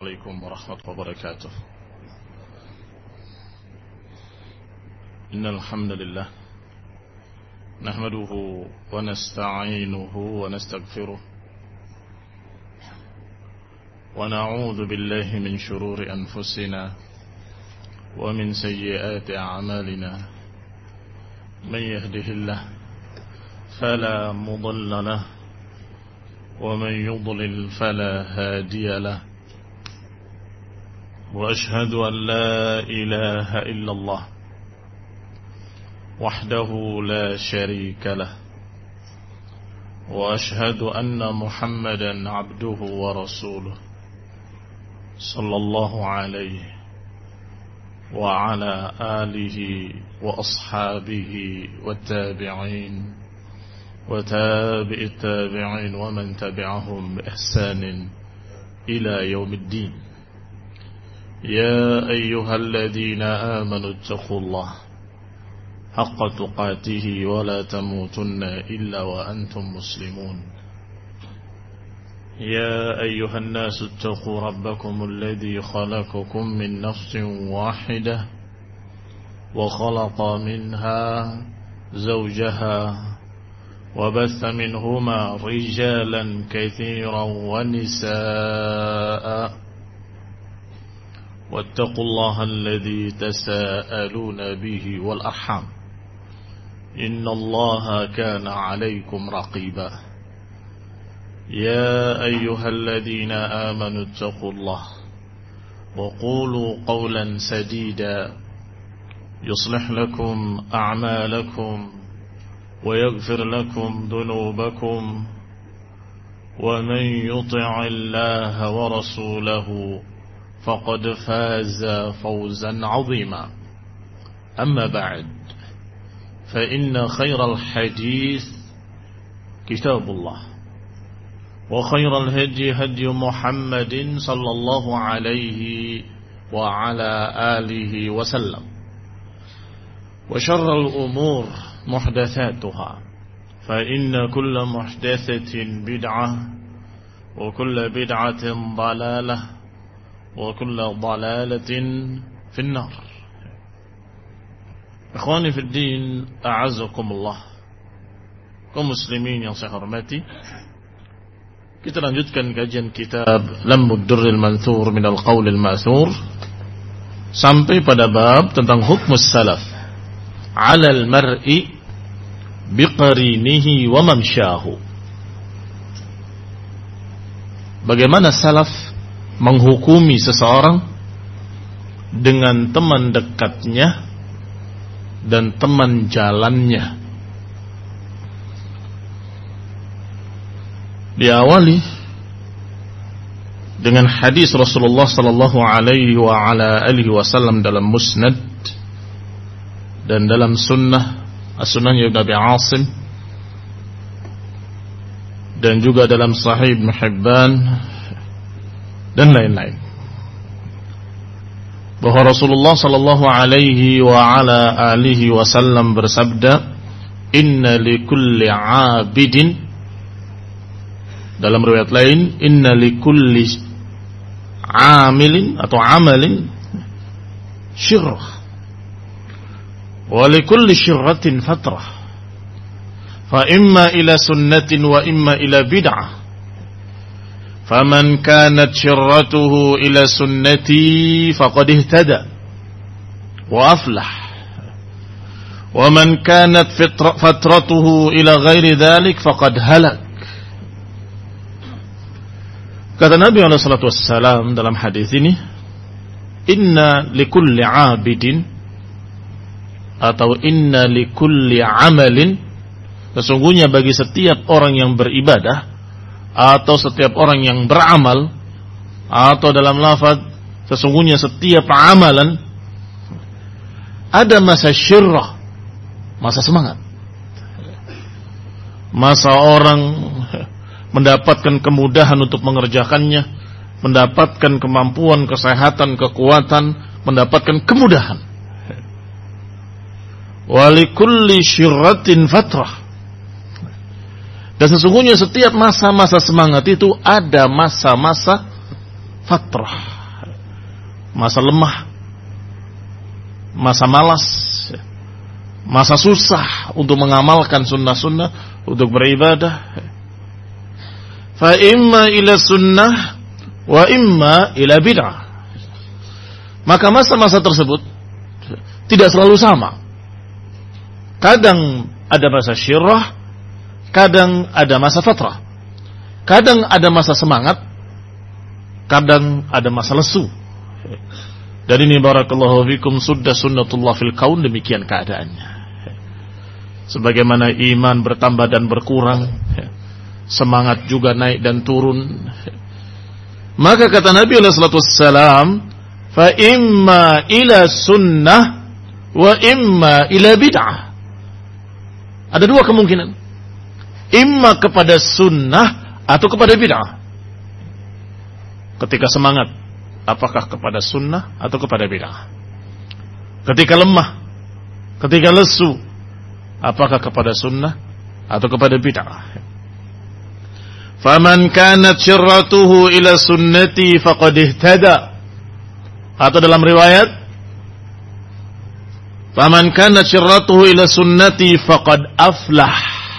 عليكم ورحمة الله وبركاته. إن الحمد لله نحمده ونستعينه ونستغفره ونعوذ بالله من شرور أنفسنا ومن سيئات أعمالنا. من يهده الله فلا مضل له ومن يضلل فلا هادي له. وأشهد أن لا إله إلا الله وحده لا شريك له. وأشهد أن محمدا عبده ورسوله صلى الله عليه وعلى آله وأصحابه والتابعين وتابع التابعين ومن تبعهم بإحسان إلى يوم الدين. يا أيها الذين آمنوا اتقوا الله حق تقاته ولا تموتن إلا وأنتم مسلمون. يا أيها الناس اتقوا ربكم الذي خلقكم من نفس واحدة وخلق منها زوجها وبث منهما رجالا كثيرا ونساء واتقوا الله الذي تساءلون به والأرحام إن الله كان عليكم رقيبا. يا أيها الذين آمنوا اتقوا الله وقولوا قولا سديدا يصلح لكم أعمالكم ويغفر لكم ذنوبكم ومن يطع الله ورسوله فقد فاز فوزا عظيما. أما بعد فإن خير الحديث كتاب الله وخير الهدي هدي محمد صلى الله عليه وعلى آله وسلم وشر الأمور محدثاتها فإن كل محدثة بدعة وكل بدعة ضلالة وكل ضلالة في النار. Ikhwani fid din, a'azzakumullah. Kaum muslimin yang saya hormati, kita lanjutkan kajian kitab Lammud Durril Manthur minal Qaulil Ma'thur sampai pada bab tentang hukmus salaf 'alal mar'i biqarinihi wa mamsyahu. Bagaimana salaf menghukumi seseorang dengan teman dekatnya dan teman jalannya. Diawali dengan hadis Rasulullah sallallahu alaihi wa ala alihi wasallam dalam Musnad dan dalam Sunnah As-Sunan Ibn Abi Asim dan juga dalam Sahih Ibn Hibban dan lain-lain, bahwa Rasulullah sallallahu alaihi wa ala alihi wasallam bersabda, inna likulli 'abidin, dalam riwayat lain inna likulli 'amilin atau 'amalin syirrah wa likulli syirratin fatrah fa imma ila sunnatin wa imma ila bid'ah. فمن كانت شرته إلى سنتي فقد اهتدى وأفلح ومن كانت فترته إلى غير ذلك فقد هلك. Kata Nabi SAW dalam hadis ini, inna likulli abidin atau inna likulli amalin, sesungguhnya bagi setiap orang yang beribadah atau setiap orang yang beramal, atau dalam lafaz sesungguhnya setiap amalan, ada masa syirrah, masa semangat, masa orang mendapatkan kemudahan untuk mengerjakannya, mendapatkan kemampuan, kesehatan, kekuatan, mendapatkan kemudahan. Walikulli syirratin fatrah, dan sesungguhnya setiap masa-masa semangat itu ada masa-masa fatrah, masa lemah, masa malas, masa susah untuk mengamalkan sunnah-sunnah, untuk beribadah. Fa imma ila sunnah wa imma ila bid'ah. Maka masa-masa tersebut tidak selalu sama. Kadang ada masa syirrah, kadang ada masa fatrah. Kadang ada masa semangat, kadang ada masa lesu. Dan ini barakallahu fikum sudah sunnatullah fil kaun, demikian keadaannya. Sebagaimana iman bertambah dan berkurang, semangat juga naik dan turun. Maka kata Nabi sallallahu alaihi wasallam, fa imma ila sunnah wa imma ila bid'ah. Ada dua kemungkinan. Imma kepada sunnah atau kepada bid'ah. Ketika semangat, apakah kepada sunnah atau kepada bid'ah? Ketika lemah, ketika lesu, apakah kepada sunnah atau kepada bid'ah? Faman kanat syirratuhu ila sunnati faqad ihtada. Atau dalam riwayat, faman kanat syirratuhu ila sunnati faqad aflah.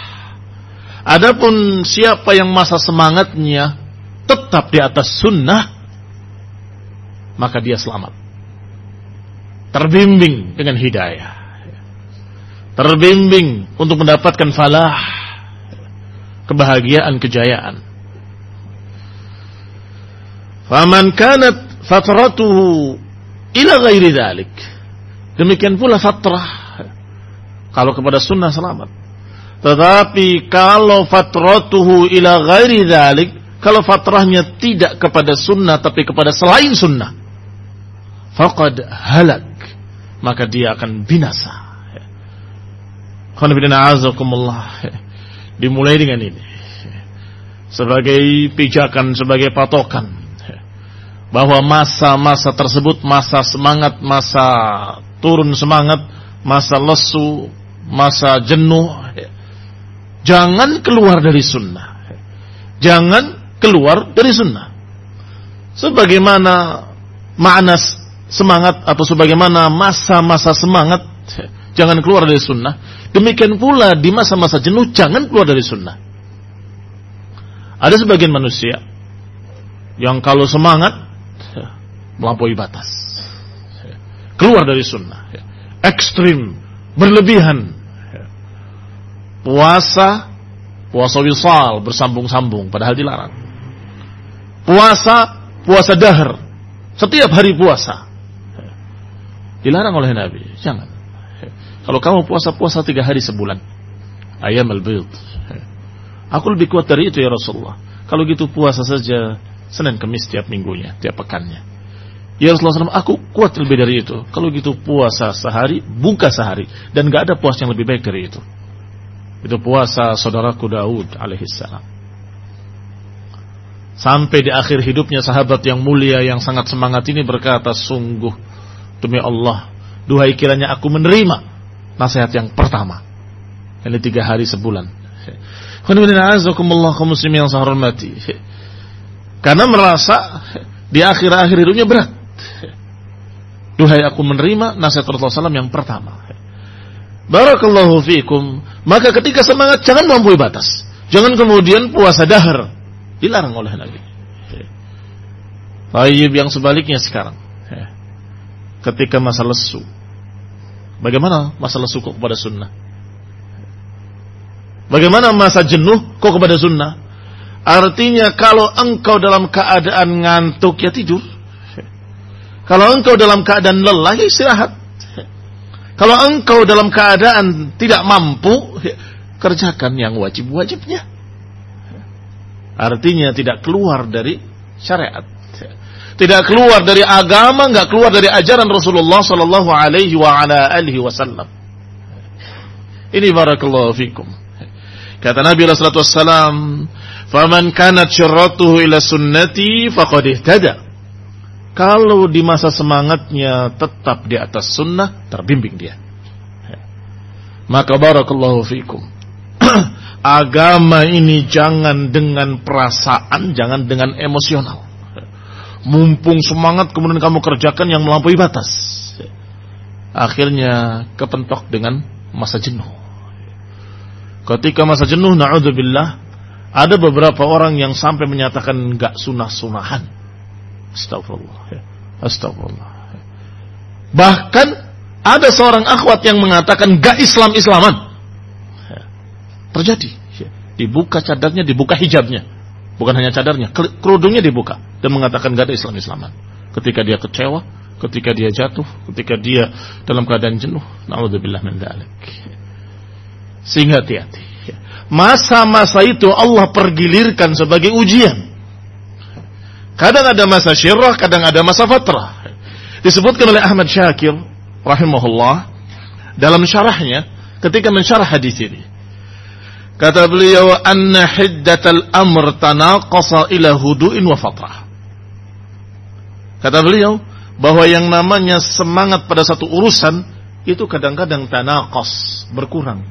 Adapun siapa yang masa semangatnya tetap di atas sunnah, maka dia selamat, terbimbing dengan hidayah, terbimbing untuk mendapatkan falah, kebahagiaan, kejayaan. Faman kanat fatratuhu ila ghairi dzalik. Demikian pula fatrah, kalau kepada sunnah selamat. Tetapi kalau fatratuhu ila ghairi dzalik, kalau fatrahnya tidak kepada sunnah tapi kepada selain sunnah, faqad halak, maka dia akan binasa. Dimulai dengan ini sebagai pijakan, sebagai patokan, bahwa masa-masa tersebut, masa semangat, masa turun semangat, masa lesu, masa jenuh, jangan keluar dari sunnah. Jangan keluar dari sunnah. Sebagaimana makna semangat atau sebagaimana masa-masa semangat jangan keluar dari sunnah, demikian pula di masa-masa jenuh jangan keluar dari sunnah. Ada sebagian manusia yang kalau semangat melampaui batas, keluar dari sunnah, ekstrim, berlebihan. Puasa wisal, bersambung-sambung, padahal dilarang. Puasa dahr, setiap hari puasa, dilarang oleh Nabi. Jangan. Kalau kamu puasa 3 hari sebulan, ayam al-bid, aku lebih kuat dari itu ya Rasulullah. Kalau gitu puasa saja Senin Kamis tiap minggunya, tiap pekannya. Ya Rasulullah SAW, aku kuat lebih dari itu. Kalau gitu puasa sehari, buka sehari, dan gak ada puasa yang lebih baik dari itu. Itu puasa saudaraku Daud alaihissalam. Sampai di akhir hidupnya sahabat yang mulia, yang sangat semangat ini berkata, sungguh demi Allah, duhai kiranya aku menerima nasihat yang pertama, ini 3 hari sebulan. Kaum muslimin yang saya hormati, karena merasa di akhir-akhir hidupnya berat. Duhai aku menerima nasihat Rasulullah SAW yang pertama. Barakallahu fikum. Maka ketika semangat jangan melampaui batas. Jangan kemudian puasa dahr, dilarang oleh Nabi. Tayyib, yang sebaliknya sekarang, ketika masa lesu, bagaimana masa lesu kok kepada sunnah? Bagaimana masa jenuh kok kepada sunnah? Artinya kalau engkau dalam keadaan ngantuk ya tidur. Kalau engkau dalam keadaan lelah ya istirahat. Kalau engkau dalam keadaan tidak mampu, kerjakan yang wajib-wajibnya. Artinya tidak keluar dari syariat, tidak keluar dari agama, enggak keluar dari ajaran Rasulullah sallallahu alaihi wa ala alihi wasallam. Ini barakallahu fikum. Kata Nabi sallallahu alaihi wasallam, "Faman kanat syirratuhu ila sunnati faqad ihtada." Kalau di masa semangatnya tetap di atas sunnah, terbimbing dia. Maka barakallahu fikum. Agama ini jangan dengan perasaan, jangan dengan emosional. Mumpung semangat kemudian kamu kerjakan yang melampaui batas. Akhirnya kepentok dengan masa jenuh. Ketika masa jenuh, na'udzubillah, ada beberapa orang yang sampai menyatakan enggak sunah-sunahan. Astagfirullah. Astagfirullah. Bahkan ada seorang akhwat yang mengatakan enggak Islam-Islaman. Terjadi. Dibuka cadarnya, dibuka hijabnya. Bukan hanya cadarnya, kerudungnya dibuka. Dan mengatakan enggak ada Islam-Islaman. Ketika dia kecewa, ketika dia jatuh, ketika dia dalam keadaan jenuh. Na'udzubillah min dzalik. Sehingga hati-hati. Masa-masa itu Allah pergilirkan sebagai ujian. Kadang ada masa syirah, kadang ada masa fatrah. Disebutkan oleh Ahmad Syakir rahimahullah dalam syarahnya ketika mensyarah hadis ini. Kata beliau, anna hiddatal amr tanaqasa ila hudu'in wa fatrah. Kata beliau bahwa yang namanya semangat pada satu urusan itu kadang-kadang tanaqas, berkurang.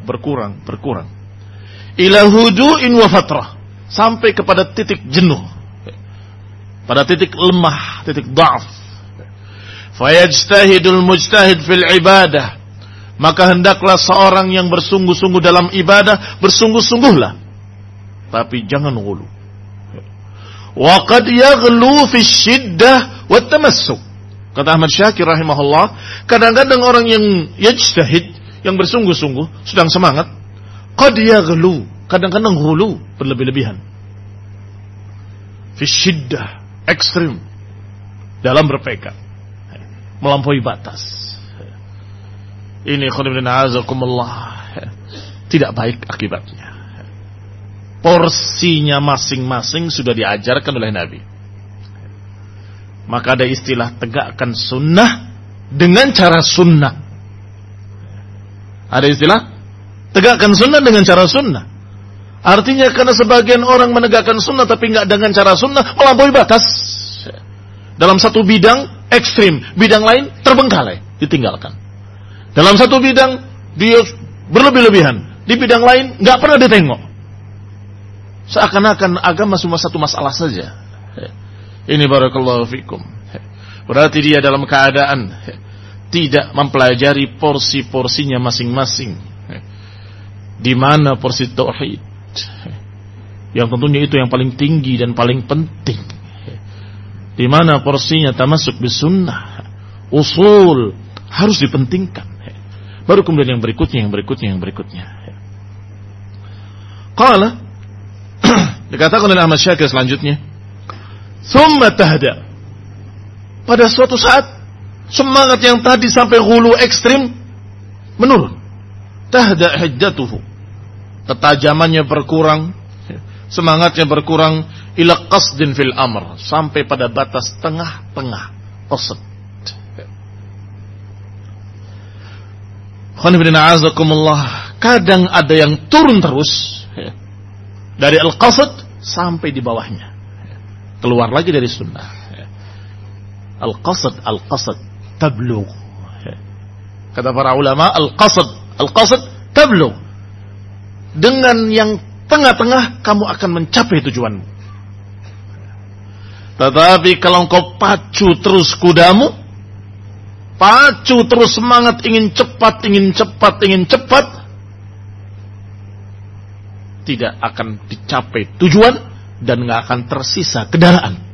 Ila hudu'in wa fatrah, sampai kepada titik jenuh, pada titik lemah, titik dha'af. Fayajtahidul mujtahid fil ibadah, maka hendaklah seorang yang bersungguh-sungguh dalam ibadah, bersungguh-sungguhlah, tapi jangan ghulu. Wa qad yaghlu fi syiddah wat tamassuk. Kata Ahmad Syakir rahimahullah, kadang-kadang orang yang yajtahid, yang bersungguh-sungguh, sedang semangat, qad yaghlu, kadang-kadang ghulu, berlebih-lebihan. Fi syiddah, ekstrim dalam berpegang, melampaui batas. Ini khonibina azakumullah, tidak baik akibatnya. Porsinya masing-masing sudah diajarkan oleh Nabi. Maka ada istilah tegakkan sunnah dengan cara sunnah. Ada istilah tegakkan sunnah dengan cara sunnah. Artinya karena sebagian orang menegakkan sunnah tapi enggak dengan cara sunnah, melampaui batas. Dalam satu bidang ekstrim, bidang lain terbengkalai, ditinggalkan. Dalam satu bidang dia berlebih-lebihan, di bidang lain enggak pernah ditengok. Seakan-akan agama cuma satu masalah saja. Ini barakallahu fikum. Berarti dia dalam keadaan tidak mempelajari porsi-porsinya masing-masing. Di mana porsi tauhid, yang tentunya itu yang paling tinggi dan paling penting. Di mana porsinya tamasuk bisunnah, usul harus dipentingkan. Baru kemudian yang berikutnya. Qala, dikatakan oleh Ahmad Syakir selanjutnya, thumma tahda. Pada suatu saat semangat yang tadi sampai hulu ekstrim menurun. Tahda hiddatuhu, ketajamannya berkurang, semangatnya berkurang, ila qasdin fil amr, sampai pada batas tengah-tengah, qasd. Khonibina azakumullah, kadang ada yang turun terus dari al-qasd sampai di bawahnya, keluar lagi dari sunnah. Al-qasd tablugh. Kata para ulama, al-qasd tablugh. Dengan yang tengah-tengah kamu akan mencapai tujuanmu. Tetapi kalau engkau pacu terus kudamu, pacu terus semangat ingin cepat, tidak akan dicapai tujuan dan nggak akan tersisa kendaraan.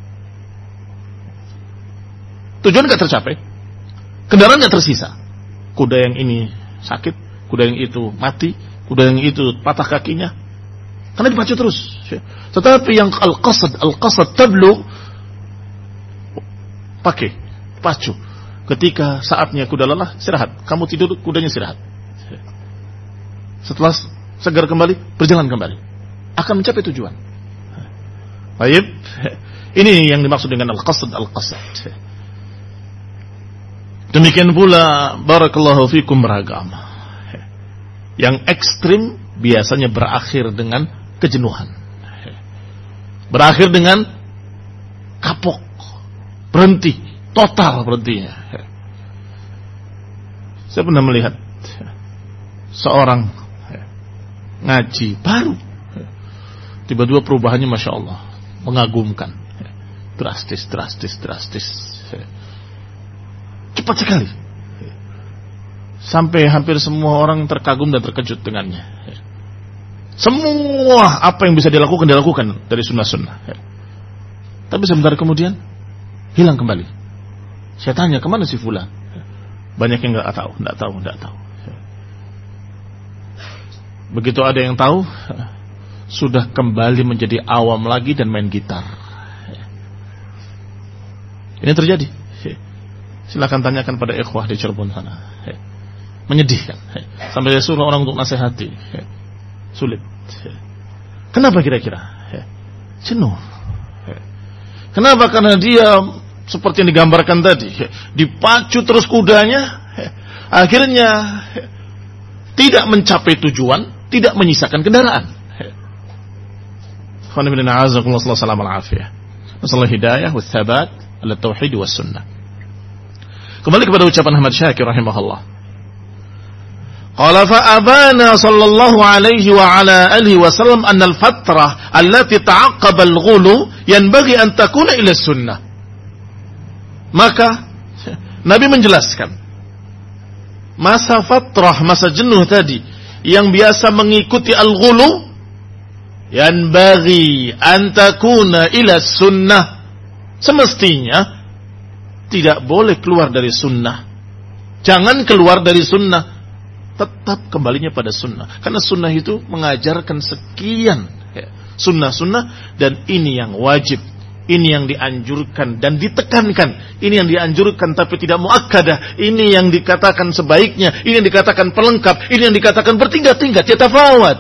Tujuan nggak tercapai, kendaraan nggak tersisa. Kuda yang ini sakit, kuda yang itu mati, kuda yang itu patah kakinya, karena dipacu terus. Tetapi yang al-qasad tablugh, pakai pacu. Ketika saatnya kuda lelah, istirahat. Kamu tidur, kudanya istirahat. Setelah segar kembali, berjalan kembali, akan mencapai tujuan. Baik, ini yang dimaksud dengan al-qasad. Demikian pula barakallahu fikum beragam. Yang ekstrim biasanya berakhir dengan kejenuhan, berakhir dengan kapok, berhenti, total berhentinya. Saya pernah melihat seorang ngaji baru, tiba-tiba perubahannya masya Allah, mengagumkan. drastis. Cepat sekali. Sampai hampir semua orang terkagum dan terkejut dengannya. Semua apa yang bisa dilakukan dari sunnah-sunnah. Tapi sebentar kemudian hilang kembali. Saya tanya, kemana si fulan? Banyak yang nggak tahu. Begitu ada yang tahu, sudah kembali menjadi awam lagi dan main gitar. Ini terjadi. Silakan tanyakan pada ikhwah di Cirebon sana. Menyedihkan. Sampai dia suruh orang untuk nasihati. Sulit. Kenapa kira-kira? Jenuh. Kenapa? Karena dia seperti yang digambarkan tadi, dipacu terus kudanya, akhirnya tidak mencapai tujuan, tidak menyisakan kendaraan. Masalah hidayah wa tsabat ala tauhid was sunnah. Kembali kepada ucapan Ahmad Syakir rahimahullah. Qala fa abana sallallahu alaihi wa ala alihi wasallam anna al-fatrah allati ta'aqqaba al-ghulu yanbaghi an takuna ila sunnah. Maka Nabi menjelaskan masa fatrah, masa jenuh tadi yang biasa mengikuti al-ghulu yanbaghi an takuna ila sunnah, semestinya tidak boleh keluar dari sunnah. Jangan keluar dari sunnah, tetap kembalinya pada sunnah. Karena sunnah itu mengajarkan sekian sunnah-sunnah, dan ini yang wajib, ini yang dianjurkan dan ditekankan, ini yang dianjurkan tapi tidak muakkadah, ini yang dikatakan sebaiknya, ini yang dikatakan pelengkap, ini yang dikatakan bertingkat-tingkat, yatafawat.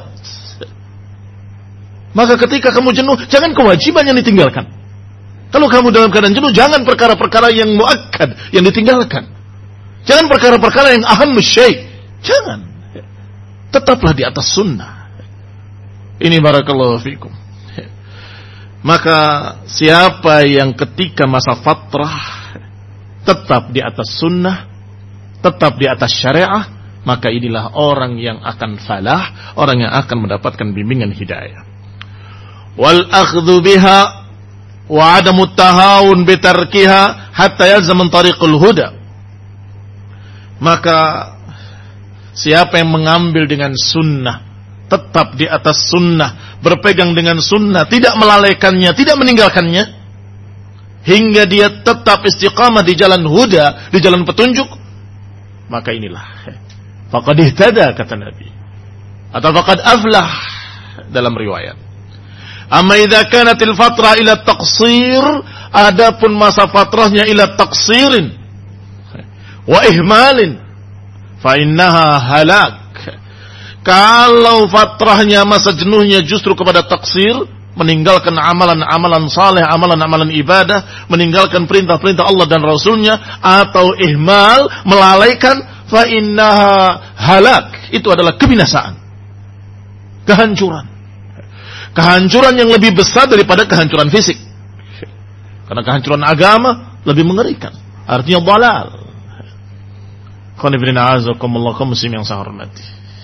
Maka ketika kamu jenuh, jangan kewajiban yang ditinggalkan. Kalau kamu dalam keadaan jenuh, jangan perkara-perkara yang muakkad yang ditinggalkan. Jangan perkara-perkara yang aham syai'. Jangan. Tetaplah di atas sunnah. Ini barakallahu fikum. Maka siapa yang ketika masa fatrah tetap di atas sunnah, tetap di atas syariah, maka inilah orang yang akan falah, orang yang akan mendapatkan bimbingan hidayah. Wal akhdhu biha wa adamu tahawun bitarkiha hatta yalzam tariqul huda. Maka siapa yang mengambil dengan sunnah, tetap di atas sunnah, berpegang dengan sunnah, tidak melalaikannya, tidak meninggalkannya, hingga dia tetap istiqamah di jalan huda, di jalan petunjuk, maka inilah faqad ihtada, kata Nabi, atau faqad aflah dalam riwayat. Amma idza kanatil fatrah ila taqsir, adapun masa fatrahnya ila taqsirin wa ihmalin fa innaha halak. Kalau fatrahnya, masa jenuhnya justru kepada taksir, meninggalkan amalan-amalan saleh, amalan-amalan ibadah, meninggalkan perintah-perintah Allah dan Rasulnya, atau ihmal, melalaikan, fa innaha halak, itu adalah kebinasaan, kehancuran. Kehancuran yang lebih besar daripada kehancuran fisik. Karena kehancuran agama lebih mengerikan. Artinya dhalal. Qanifidina azakumullah, kaum muslim yang saya hormati.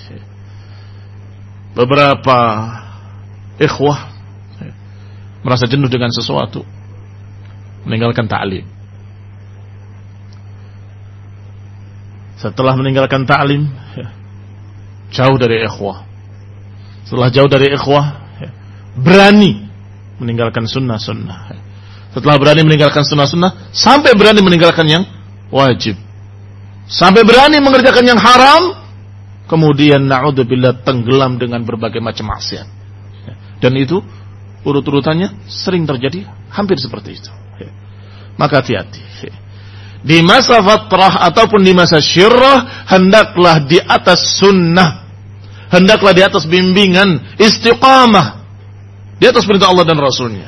Beberapa ikhwah merasa jenuh dengan sesuatu, meninggalkan ta'lim. Setelah meninggalkan ta'lim, jauh dari ikhwah. Setelah jauh dari ikhwah, berani meninggalkan sunnah-sunnah. Setelah berani meninggalkan sunnah-sunnah, sampai berani meninggalkan yang wajib, sampai berani mengerjakan yang haram, kemudian na'udzubillah tenggelam dengan berbagai macam maksiat. Dan itu urut-urutannya sering terjadi, hampir seperti itu. Maka hati-hati. Di masa fatrah ataupun di masa syirrah, hendaklah di atas sunnah, hendaklah di atas bimbingan, istiqamah di atas perintah Allah dan Rasulnya.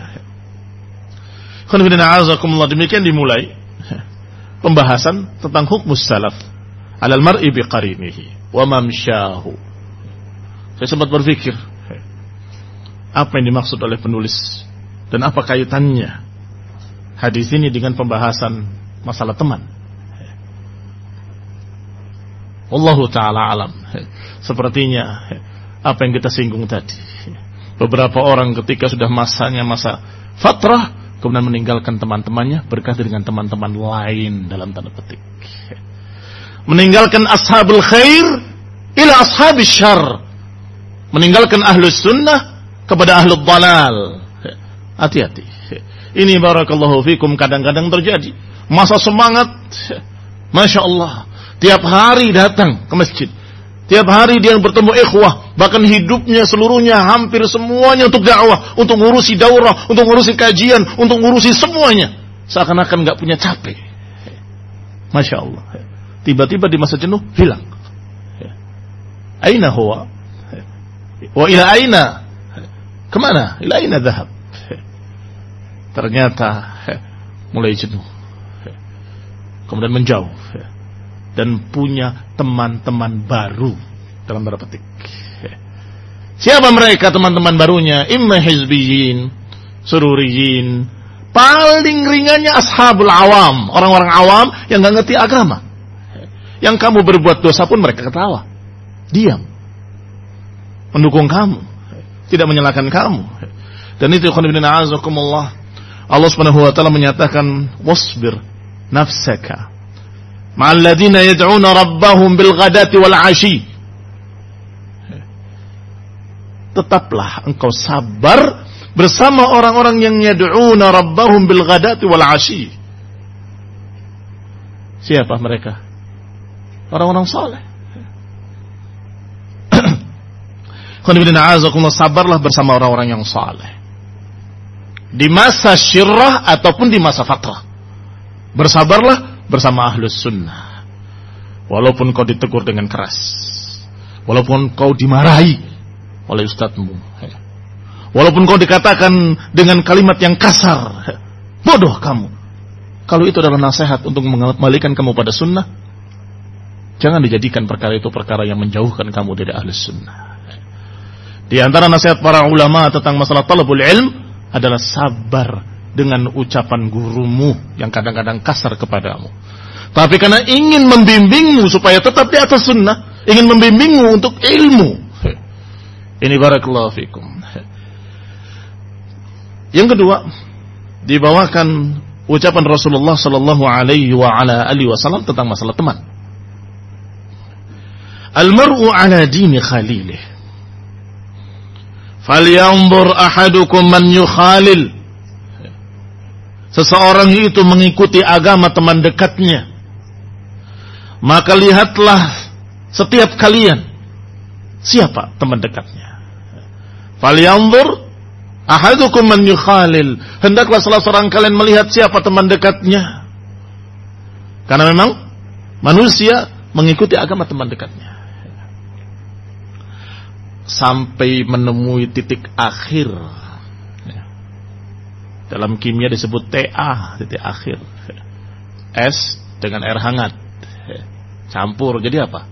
Demikian dimulai pembahasan tentang hukus salaf alal mar'i biqarinihi wa mamsyahu. Saya sempat berpikir apa yang dimaksud oleh penulis dan apa kaitannya hadis ini dengan pembahasan masalah teman. Wallahu ta'ala alam. Sepertinya apa yang kita singgung tadi, beberapa orang ketika sudah masanya masa fatrah, kemudian meninggalkan teman-temannya, berganti dengan teman-teman lain dalam tanda petik. Meninggalkan ashabul khair ila ashabis syarr. Meninggalkan ahlus sunnah kepada ahlul dalal. Hati-hati. Ini barakallahu fikum kadang-kadang terjadi. Masa semangat, Masya Allah, tiap hari datang ke masjid. Tiap hari dia bertemu ikhwah, bahkan hidupnya seluruhnya hampir semuanya untuk dakwah, untuk ngurusi daurah, untuk ngurusi kajian, untuk ngurusi semuanya. Seakan-akan enggak punya capek. Masya Allah. Tiba-tiba di masa jenuh hilang. Aina huwa? Wa ila aina? Kemana? Ila aina dhahab? Ternyata mulai jenuh. Kemudian menjauh. Dan punya teman-teman baru dalam tanda petik. Siapa mereka teman-teman barunya? Imma hizbiyin, sururiyin. Paling ringannya ashabul awam, orang-orang awam yang enggak ngerti agama. Yang kamu berbuat dosa pun mereka ketawa, diam, mendukung kamu, tidak menyalahkan kamu. Dan itu ikhwan fillah a'azakumullah, Allah Subhanahu wa taala menyatakan wasbir nafsaka ma'al ladzina yad'una rabbahum bil ghadati wal 'ashi. Tetaplah engkau sabar bersama orang-orang yang yad'una rabbahum bil ghadati wal 'ashi. Siapa mereka? Orang-orang saleh. Sabarlah bersama orang-orang yang saleh di masa syirrah ataupun di masa fatrah. Bersabarlah bersama ahlus sunnah, walaupun kau ditegur dengan keras, walaupun kau dimarahi oleh ustadzmu, walaupun kau dikatakan dengan kalimat yang kasar, bodoh kamu. Kalau itu adalah nasihat untuk mengembalikan kamu pada sunnah, jangan dijadikan perkara itu perkara yang menjauhkan kamu dari ahlus sunnah. Di antara nasihat para ulama tentang masalah talabul ilm adalah sabar dengan ucapan gurumu yang kadang-kadang kasar kepadamu. Tapi karena ingin membimbingmu supaya tetap di atas sunnah, ingin membimbingmu untuk ilmu. Ini barakallahu fikum. Yang kedua, dibawakan ucapan Rasulullah sallallahu alaihi wa ala alihi wasallam tentang masalah teman. Al-mar'u ala dini khalilih. Falyanzur ahadukum man yukhalil. Seseorang itu mengikuti agama teman dekatnya. Maka lihatlah setiap kalian siapa teman dekatnya. Falyanzur ahadukum man yukhalil. Hendaklah salah seorang kalian melihat siapa teman dekatnya. Karena memang manusia mengikuti agama teman dekatnya sampai menemui titik akhir. Dalam kimia disebut TA, titik akhir. Es dengan air hangat campur jadi apa?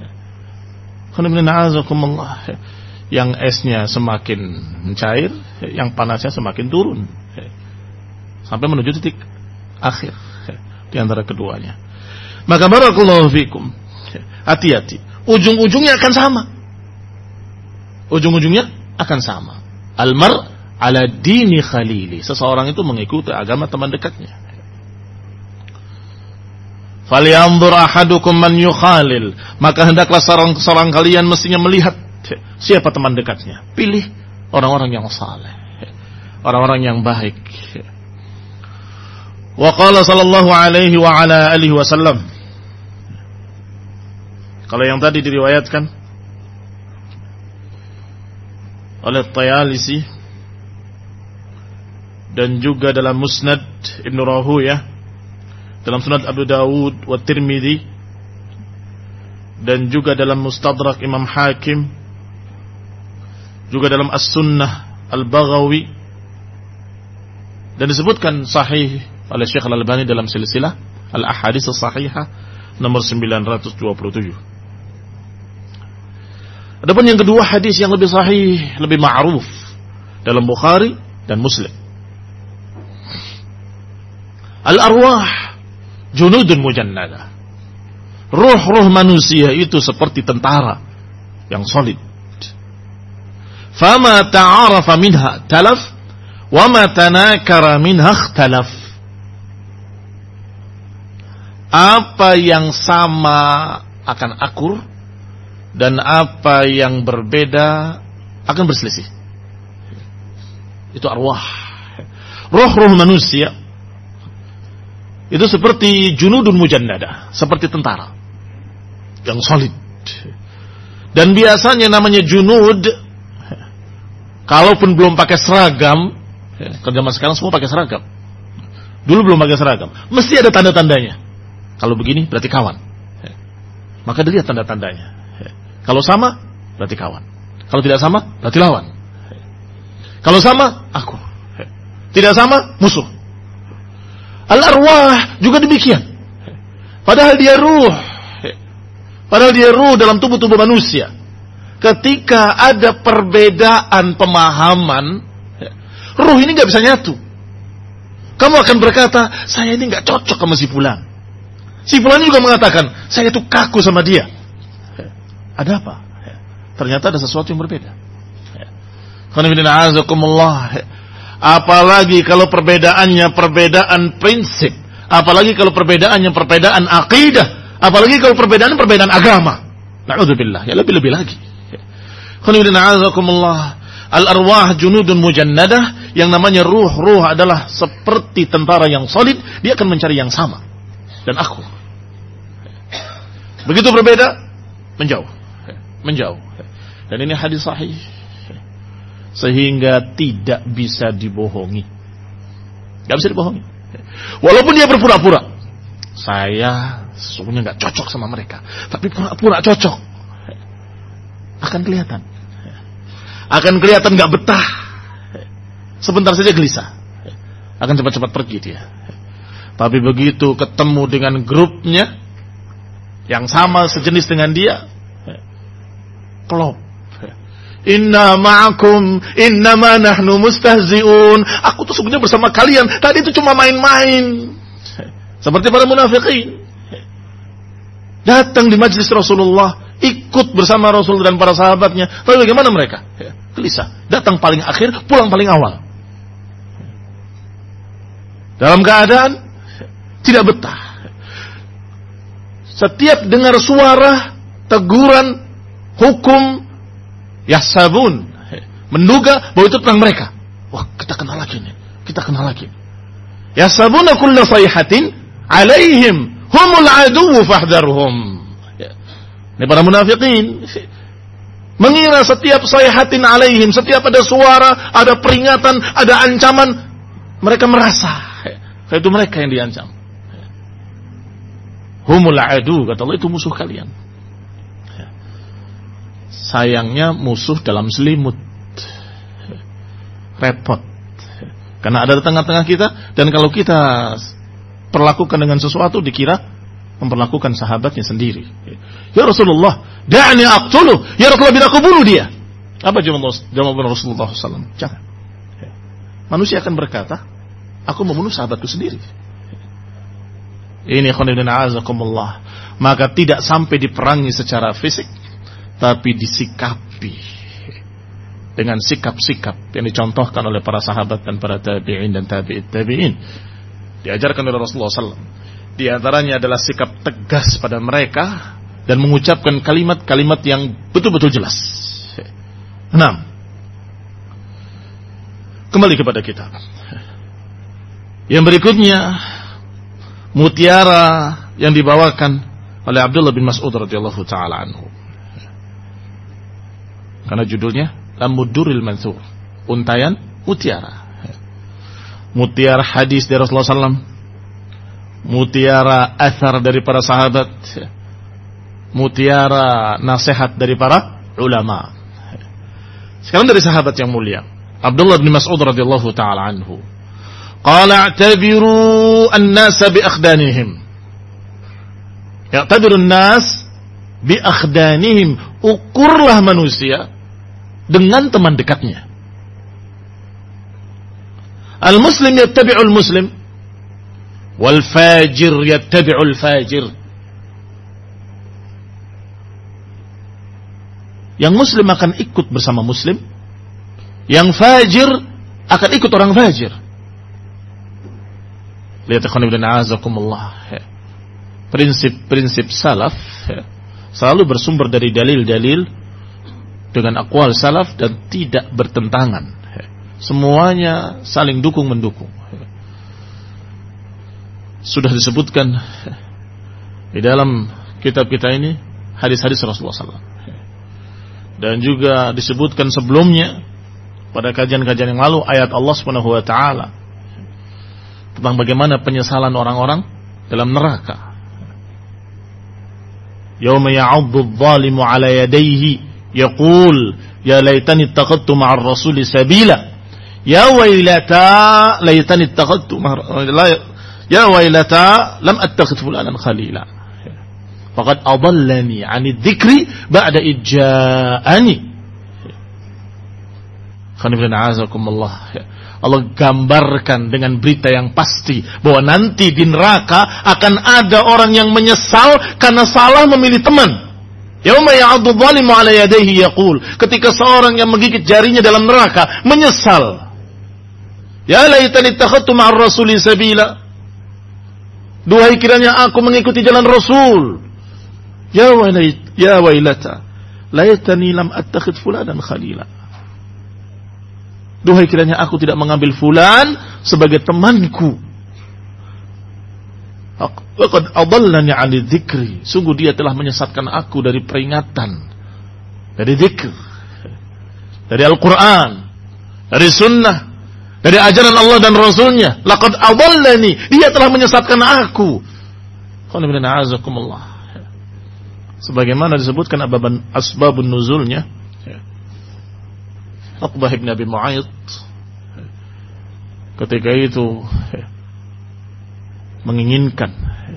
Yang esnya semakin mencair, yang panasnya semakin turun, sampai menuju titik akhir di antara keduanya. Maka barakallahu fikum, hati-hati, ujung-ujungnya akan sama. Ujung-ujungnya akan sama. Al-mar' ala dini khalili. Seseorang itu mengikuti agama teman dekatnya. Falyanzur ahadukum man yukhalil. Maka hendaklah seorang kalian mestinya melihat siapa teman dekatnya. Pilih orang-orang yang saleh, orang-orang yang baik. Wa qala sallallahu alaihi wa ala alihi wasallam. Kalau yang tadi diriwayatkan oleh Tayalisi dan juga dalam Musnad Ibn Rahuyah, dalam Sunan Abu Dawud wa Tirmidzi, dan juga dalam Mustadrak Imam Hakim, juga dalam As-Sunnah Al-Baghawi, dan disebutkan sahih oleh Syekh Al-Albani dalam silsilah Al-Ahadits As-Sahihah nomor 927. Adapun yang kedua, hadis yang lebih sahih, lebih ma'ruf dalam Bukhari dan Muslim. Al-arwah junudun mujannada. Ruh-ruh manusia itu seperti tentara yang solid. Fama ta'arafa minha talaf, wa ma tanakara minha ikhtalaf. Apa yang sama akan akur dan apa yang berbeda akan berselisih. Itu arwah. Roh-roh manusia itu seperti junudun mujannada, seperti tentara yang solid. Dan biasanya namanya junud, kalaupun belum pakai seragam, kan zaman sekarang semua pakai seragam. Dulu belum pakai seragam, mesti ada tanda-tandanya. Kalau begini berarti kawan. Maka dilihat tanda-tandanya. Kalau sama berarti kawan. Kalau tidak sama berarti lawan. Kalau sama akur. Tidak sama musuh. Al-arwah juga demikian. Padahal dia ruh. Padahal dia ruh dalam tubuh-tubuh manusia. Ketika ada perbedaan pemahaman, ruh ini gak bisa nyatu. Kamu akan berkata, saya ini gak cocok sama si fulan. Si fulan juga mengatakan, saya itu kaku sama dia. Ada apa? Ternyata ada sesuatu yang berbeda. Apalagi kalau perbedaannya perbedaan prinsip, apalagi kalau perbedaannya perbedaan akidah, apalagi kalau perbedaan agama. Na'udzubillah, ya lebih-lebih lagi. Al-arwah junudun mujannadah, yang namanya ruh adalah seperti tentara yang solid, dia akan mencari yang sama dan akur. Begitu berbeda, menjauh. Dan ini hadis sahih, sehingga tidak bisa dibohongi. Gak bisa dibohongi. Walaupun dia berpura-pura, saya sesungguhnya gak cocok sama mereka, tapi pura-pura cocok. Akan kelihatan gak betah. Sebentar saja gelisah, akan cepat-cepat pergi dia. Tapi begitu ketemu dengan grupnya yang sama sejenis dengan dia, klop. Inna ma'akum innama nahnu mustahzi'un. Aku tuh sebenarnya bersama kalian, tadi itu cuma main-main. Seperti para munafikin. Datang di majlis Rasulullah, ikut bersama Rasul dan para sahabatnya. Tapi bagaimana mereka? Gelisah. Datang paling akhir, pulang paling awal. Dalam keadaan tidak betah. Setiap dengar suara, teguran, hukum, yahsabun, menduga bahwa itu tentang mereka. Wah, kita kenal lagi nih. Yahsabuna kulla sayhatin alaihim humul aduwwu fahdharhum. Ini para munafikin mengira setiap sayhatin alaihim, setiap ada suara, ada peringatan, ada ancaman, mereka merasa itu mereka yang diancam. Humul adu, kata Allah, itu musuh kalian. Sayangnya musuh dalam selimut. Repot. Karena ada di tengah-tengah kita, dan kalau kita perlakukan dengan sesuatu, dikira memperlakukan sahabatnya sendiri. Ya Rasulullah, da'ni aqtuluh. Ya Rasulullah, biar aku bunuh dia. Apa jawaban Rasulullah SAW? Jangan. Manusia akan berkata, aku membunuh sahabatku sendiri. Ini khonibun a'azakumullah. Maka tidak sampai diperangi secara fisik, tapi disikapi dengan sikap-sikap yang dicontohkan oleh para sahabat dan para tabi'in dan tabi'in. Diajarkan oleh Rasulullah SAW. Di antaranya adalah sikap tegas pada mereka dan mengucapkan kalimat-kalimat yang betul-betul jelas. 6. Kembali kepada kitab. Yang berikutnya, mutiara yang dibawakan oleh Abdullah bin Mas'ud radhiyallahu taala anhu. Karena judulnya Lamuduril Mansur, untayan mutiara. Mutiara hadis dari Rasulullah SAW, mutiara athar dari para sahabat, mutiara nasihat dari para ulama. Sekarang dari sahabat yang mulia, Abdullah bin Mas'ud radhiyallahu taala anhu, qala a'tabiru an-nas bi akhdanihim. Ya'tabiru an-nas bi akhdanihim, ukurlah manusia dengan teman dekatnya. Al-muslim yattabi'ul muslim, wal fajir yattabi'ul fajir. Yang muslim akan ikut bersama muslim, yang fajir akan ikut orang fajir. Lihat ikhwan fillah azakumullah. Prinsip-prinsip salaf selalu bersumber dari dalil-dalil dengan aqwal salaf dan tidak bertentangan. Semuanya saling dukung-mendukung. Sudah disebutkan di dalam kitab kita ini hadis-hadis Rasulullah SAW. Dan juga disebutkan sebelumnya pada kajian-kajian yang lalu ayat Allah Subhanahu wa taala tentang bagaimana penyesalan orang-orang dalam neraka. Yauma ya'uddu adh-dhalimu 'ala yadayhi yaqul ya laitani ittakhadtu ma'ar rasuli sabila. Ya wailata laitani ittakhadtu ya wailata lam attakhidh fulanan khalila. Faqad adallani 'ani dzikri ba'da ijja'ani. Allah gambarkan dengan berita yang pasti bahwa nanti di neraka akan ada orang yang menyesal karena salah memilih teman. Yauma ya'uddu adh-dhalimu 'ala yadayhi yaqul, ketika seorang yang menggigit jarinya dalam neraka menyesal. Ya laitani ittakhadtu ma'ar rasuli sabila. Duhai kiranya aku mengikuti jalan Rasul. Ya wailata laitani lam attakhidh fulanan khalila. Duhai kiranya aku tidak mengambil fulan sebagai temanku. Laqad adallani 'ani dzikri. Sungguh dia telah menyesatkan aku dari peringatan, dari dzikir, dari Al-Quran, dari sunnah, dari ajaran Allah dan Rasulnya. Laqad adallani, dia telah menyesatkan aku. Sebagaimana disebutkan asbabun nuzulnya, Uqbah bin Abi Mu'ayyid ketika itu menginginkan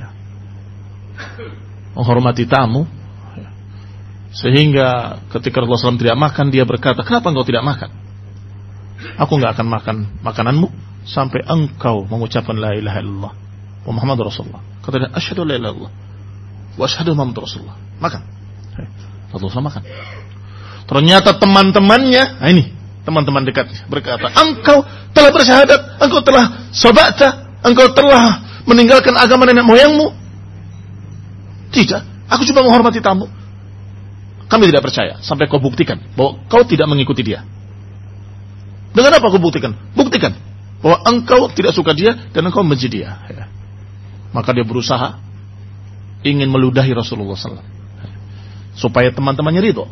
menghormati tamu, sehingga ketika Rasulullah SAW tidak makan, dia berkata, kenapa engkau tidak makan? Aku enggak akan makan makananmu sampai engkau mengucapkan la ilaha illallah wa Muhammad Rasulullah. Kata dia, asyhadu la ilaha illallah wa asyhadu Muhammad Rasulullah. Makan. Rasulullah SAW makan. Ternyata teman-temannya, teman-teman dekatnya berkata, engkau telah bersyahadat, engkau telah sabata, engkau telah meninggalkan agama nenek moyangmu. Tidak, aku cuma menghormati tamu. Kami tidak percaya sampai kau buktikan bahwa kau tidak mengikuti dia. Dengan apa kau buktikan? Buktikan bahwa engkau tidak suka dia dan engkau membenci dia. Maka dia berusaha ingin meludahi Rasulullah SAW supaya teman-temannya ridho.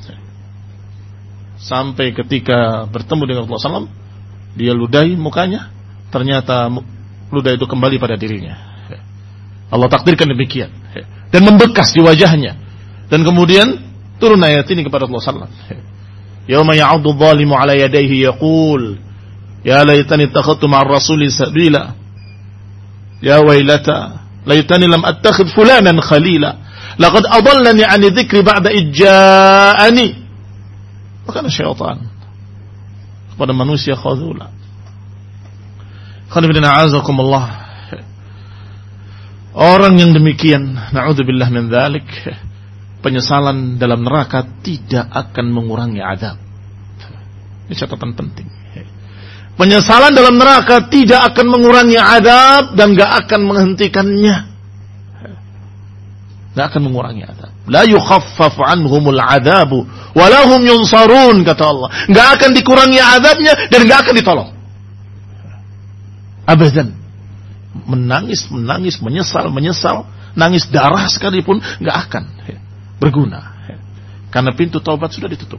Sampai ketika bertemu dengan Rasulullah SAW, dia ludahi mukanya, ternyata ludah itu kembali pada dirinya. Allah takdirkan demikian, dan membekas di wajahnya. Dan kemudian turun ayat ini kepada Rasulullah SAW. Yauma ya'uddu adh-dhalimu 'ala yadayhi yaqul ya laitani ittakhadtu ma'ar rasuli sabila. Ya wailata laitani lam attakhidh fulanan khalila. Laqad adallani 'ani dzikri ba'da ijja'ani. Maka syaitan kepada manusia khadzula. Khonibina azakumullah. Orang yang demikian, na'udzubillah min dzalik, penyesalan dalam neraka tidak akan mengurangi azab. Ini catatan penting. Penyesalan dalam neraka tidak akan mengurangi azab dan gak akan menghentikannya. Gak akan mengurangi azab. La yukhaffaf anhumul adabu walahum yunsarun, kata Allah. Gak akan dikurangi azabnya dan gak akan ditolong. Abadan. Menangis, menyesal, nangis darah sekalipun gak akan berguna. Karena pintu taubat sudah ditutup.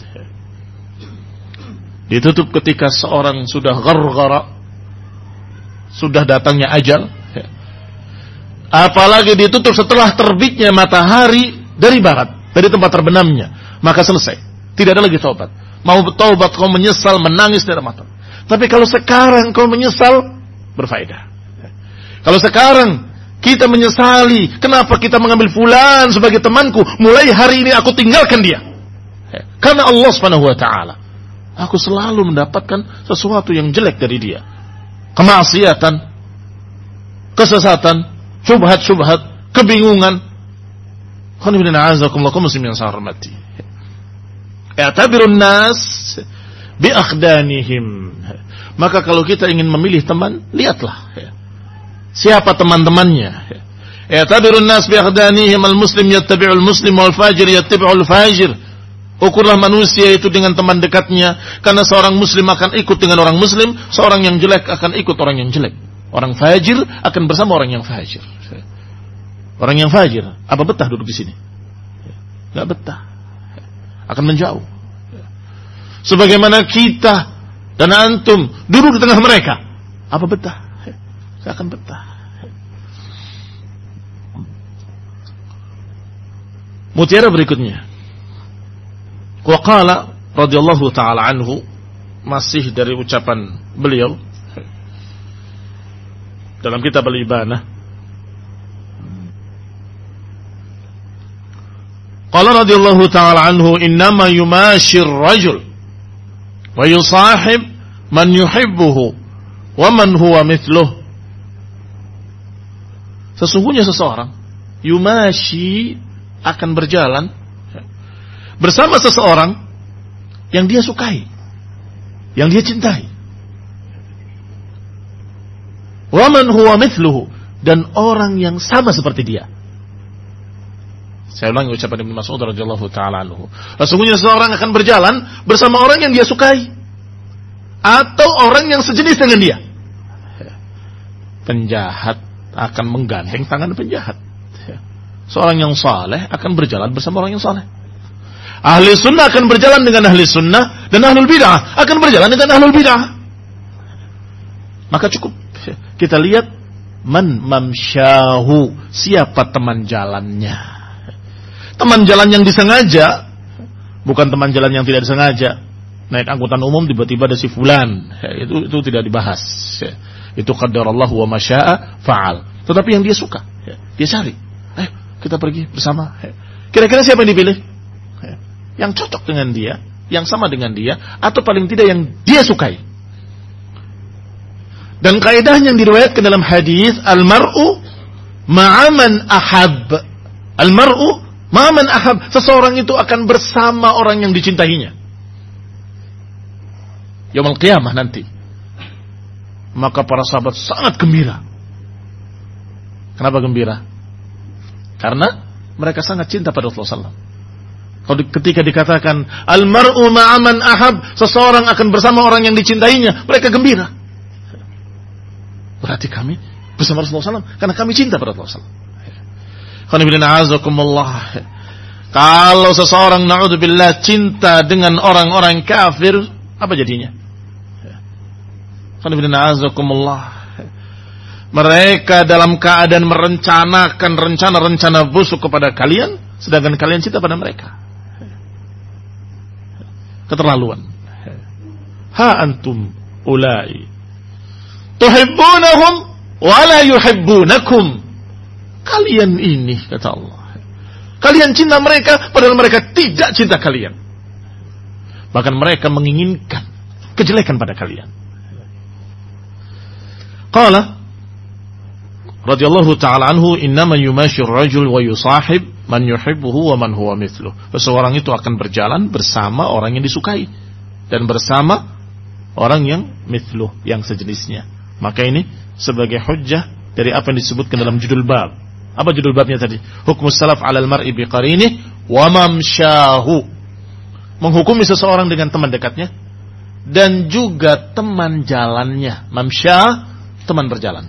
Ditutup ketika seorang sudah gharghara, sudah datangnya ajal. Apalagi ditutup setelah terbitnya matahari dari barat, dari tempat terbenamnya, maka selesai. Tidak ada lagi taubat. Mau taubat kau menyesal, menangis dari mata. Tapi kalau sekarang kau menyesal, berfaedah. Kalau sekarang kita menyesali, kenapa kita mengambil fulan sebagai temanku? Mulai hari ini aku tinggalkan dia. Karena Allah Subhanahu wa taala, aku selalu mendapatkan sesuatu yang jelek dari dia. Kemaksiatan, kesesatan, syubhat, kebingungan. Khonibina azakumullah muslimin yang saya hormati. I'tabirun nas bi akhdanihim Maka kalau kita ingin memilih teman, lihatlah siapa teman-temannya. I'tabirun nas bi akhdanihim, al-muslim yattabi'ul muslim wal fajir yattabi'ul fajir. Ukurlah manusia itu dengan teman dekatnya, karena seorang muslim akan ikut dengan orang muslim, seorang yang jelek akan ikut orang yang jelek. Orang fajir akan bersama orang yang fajir. Orang yang fajir, apa betah duduk di sini? Enggak betah. Akan menjauh. Sebagaimana kita dan antum duduk di tengah mereka, apa betah? Saya akan betah. Mutiara berikutnya, wa qala radhiyallahu ta'ala anhu, masih dari ucapan beliau dalam kitab Al-Ibanah, qala radhiyallahu ta'ala anhu, innama yumashir rajul wa yusahib man yuhibbuhu wa man huwa mithluh. Sesungguhnya seseorang yumashi, akan berjalan bersama seseorang yang dia sukai, yang dia cintai. Wa man huwa mithluhu, dan orang yang sama seperti dia. Saya ulangi ucapan Ibnu Mas'ud radhiyallahu ta'ala anhu. Sesungguhnya seseorang akan berjalan bersama orang yang dia sukai atau orang yang sejenis dengan dia. Penjahat akan menggandeng tangan penjahat. Seorang yang saleh akan berjalan bersama orang yang saleh. Ahli sunnah akan berjalan dengan ahli sunnah, dan ahlul bid'ah akan berjalan dengan ahlul bid'ah. Maka cukup kita lihat man mamsyahu, siapa teman jalannya. Teman jalan yang disengaja, bukan teman jalan yang tidak disengaja. Naik angkutan umum tiba-tiba ada si fulan, itu tidak dibahas. Itu qadarallahu wa masya'a fa'al. Tetapi yang dia suka, dia cari. Ayo kita pergi bersama. Kira-kira siapa yang dipilih? Yang cocok dengan dia, yang sama dengan dia, atau paling tidak yang dia sukai. Dan kaidah yang diriwayatkan dalam hadis, al-mar'u ma'aman ahab. Al-mar'u ma'aman ahab. Seseorang itu akan bersama orang yang dicintainya. Yaumul qiyamah nanti. Maka para sahabat sangat gembira. Kenapa gembira? Karena mereka sangat cinta pada Rasulullah SAW. Kalau ketika dikatakan al-mar'u ma'aman ahab, seseorang akan bersama orang yang dicintainya, mereka gembira. Berarti kami bersama Rasulullah SAW karena kami cinta pada Rasulullah SAW. Kalau seseorang na'udzubillah cinta dengan orang-orang kafir, apa jadinya? Mereka dalam keadaan merencanakan rencana-rencana busuk kepada kalian, sedangkan kalian cinta pada mereka. Keterlaluan. Ha antum ulai tuhibbunahum wa la yuhibbunakum. Kalian ini, kata Allah, kalian cinta mereka padahal mereka tidak cinta kalian. Bahkan mereka menginginkan kejelekan pada kalian. Qala radhiyallahu ta'ala anhu, innama yumashir rajul wa yusahib man yuhibbuhu wa man huwa mithluh. Seseorang itu akan berjalan bersama orang yang disukai dan bersama orang yang mithluh, yang sejenisnya. Maka ini sebagai hujjah dari apa yang disebutkan dalam judul bab. Apa judul babnya tadi? Hukmus salaf 'alal mar'i biqarinih wa mamsyahu. Menghukumi seseorang dengan teman dekatnya dan juga teman jalannya. Mamsyah, teman berjalan.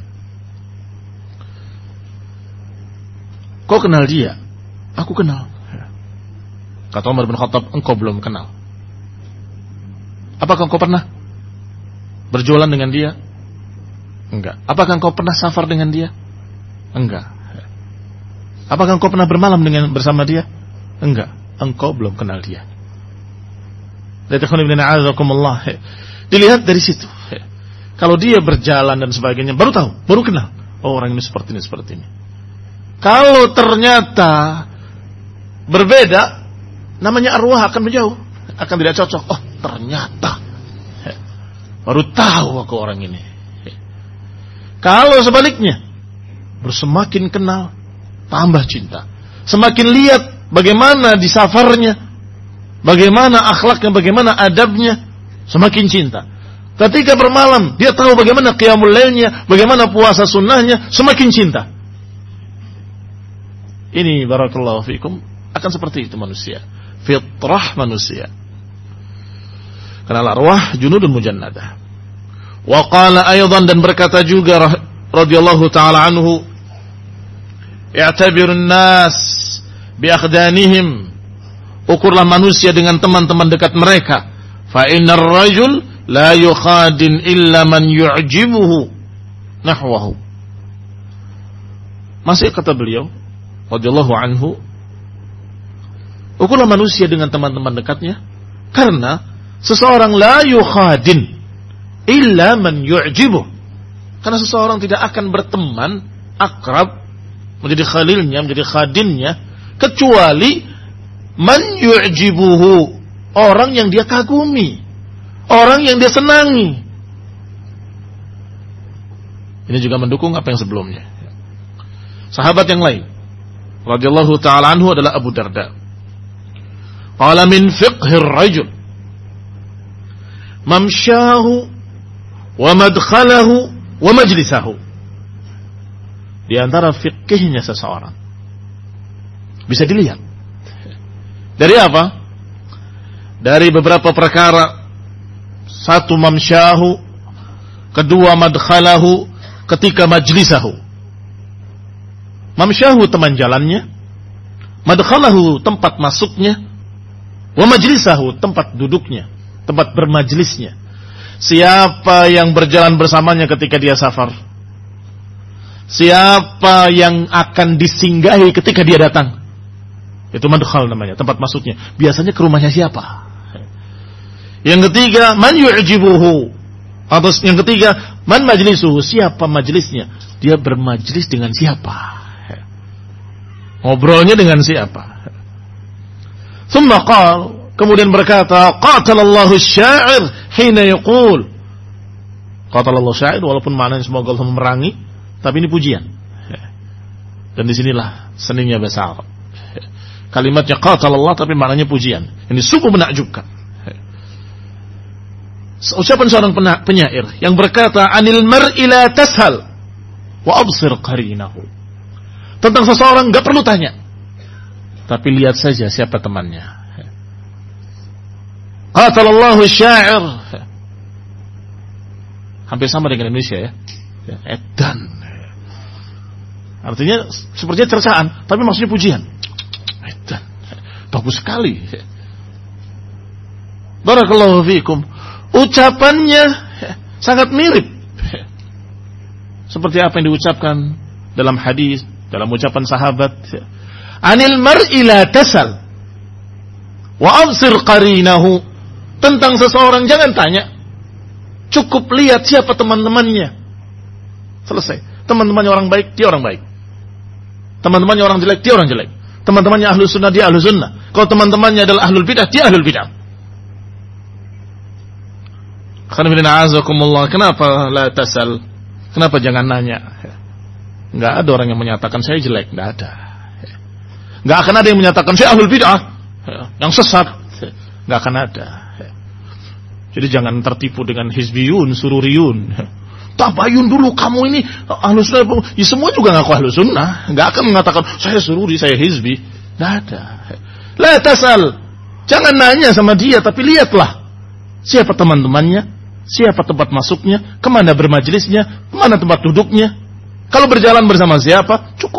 Kau kenal dia? Aku kenal. Kata Umar bin Khattab, engkau belum kenal. Apakah engkau pernah berjualan dengan dia? Enggak. Apakah engkau pernah safar dengan dia? Enggak. Apakah engkau pernah bermalam bersama dia? Enggak. Engkau belum kenal dia. Dilihat dari situ. Kalau dia berjalan dan sebagainya, baru tahu, baru kenal. Oh, orang ini seperti ini, seperti ini. Kalau ternyata berbeda, namanya arwah akan menjauh, akan tidak cocok. Oh, ternyata baru tahu aku orang ini. Kalau sebaliknya, bersemakin kenal, tambah cinta. Semakin lihat bagaimana di safarnya, bagaimana akhlaknya, bagaimana adabnya, semakin cinta. Ketika bermalam, dia tahu bagaimana qiyamul lailnya, bagaimana puasa sunnahnya, semakin cinta. Ini barakallahu fikum akan seperti itu manusia, fitrah manusia. Karena arwah junudun mujannadah. Wa qala aidan, dan berkata juga radhiyallahu taala anhu, i'tabirun nas bi akhdanihim, ukurlah manusia dengan teman-teman dekat mereka. Fa innar rajul la yukhadin illa man yu'jibuhu nahwahu. Masih kata beliau radhiyallahu anhu, ukurlah manusia dengan teman-teman dekatnya, karena seseorang la yukhadin illa man yu'jibuh, karena seseorang tidak akan berteman akrab, menjadi khalilnya, menjadi khadinnya, kecuali man yu'jibuhu, orang yang dia kagumi, orang yang dia senangi. Ini juga mendukung apa yang sebelumnya. Sahabat yang lain radhiyallahu ta'ala anhu adalah Abu Darda. Qala min fiqhir rajul mamsyahu wa madkhalahu wa majlisahu. Di antara fikihnya seseorang bisa dilihat dari apa? Dari beberapa perkara. Satu, mamsyahu, kedua, madkhalahu, ketika majlisahu. Mamsyahu teman jalannya, madkhalahu tempat masuknya, wa majlisahu tempat duduknya, tempat bermajlisnya. Siapa yang berjalan bersamanya ketika dia safar? Siapa yang akan disinggahi ketika dia datang? Itu madkhal namanya, tempat masuknya. Biasanya ke rumahnya siapa? Yang ketiga, man yu'jibuhu. Atau yang ketiga, man majlisuhu, siapa majlisnya? Dia bermajlis dengan siapa? Ngobrolnya dengan siapa? Thumma qala, kemudian berkata, qatalallahu asy-sya'ir hina yaqul. Qatalallahu asy-sya'ir, walaupun maknanya semoga Allah memerangi, tapi ini pujian. Dan disinilah seninya bahasa Arab. Kalimatnya qatalallah tapi maknanya pujian. Ini sungguh menakjubkan. Ucapan seorang penyair yang berkata, anil mar'i la tashal wa absir qarinahu. Tentang seseorang enggak perlu tanya, tapi lihat saja siapa temannya. Qatalallahu asy-sya'ir. Hampir sama dengan Indonesia ya. Edan. Artinya sepertinya cercaan, tapi maksudnya pujian. Edan. Bagus sekali. Barakallahu fiikum. Ucapannya sangat mirip seperti apa yang diucapkan dalam hadis, dalam ucapan sahabat. Anil mar'i la tasal wa absir qarinahu. Tentang seseorang jangan tanya, cukup lihat siapa teman-temannya. Selesai. Teman-temannya orang baik, dia orang baik. Teman-temannya orang jelek, dia orang jelek. Teman-temannya ahlu sunnah, dia ahlu sunnah. Kalau teman-temannya adalah ahlul bidah, dia ahlul bidah. Kenapa la tasal? Kenapa jangan nanya? Enggak ada orang yang menyatakan saya jelek, enggak ada. Enggak akan ada yang menyatakan saya ahlul bid'ah, yang sesat. Enggak akan ada. Jadi jangan tertipu dengan hizbiyun, sururiyun. Tabayun dulu kamu ini ahlus sunnah. Ya semua juga ngaku ahlus sunnah. Enggak akan mengatakan saya sururi, saya hizbi. Enggak ada. La tasal. Jangan nanya sama dia, tapi lihatlah siapa teman-temannya, siapa tempat masuknya, kemana bermajlisnya, kemana tempat duduknya. Kalau berjalan bersama siapa, cukup.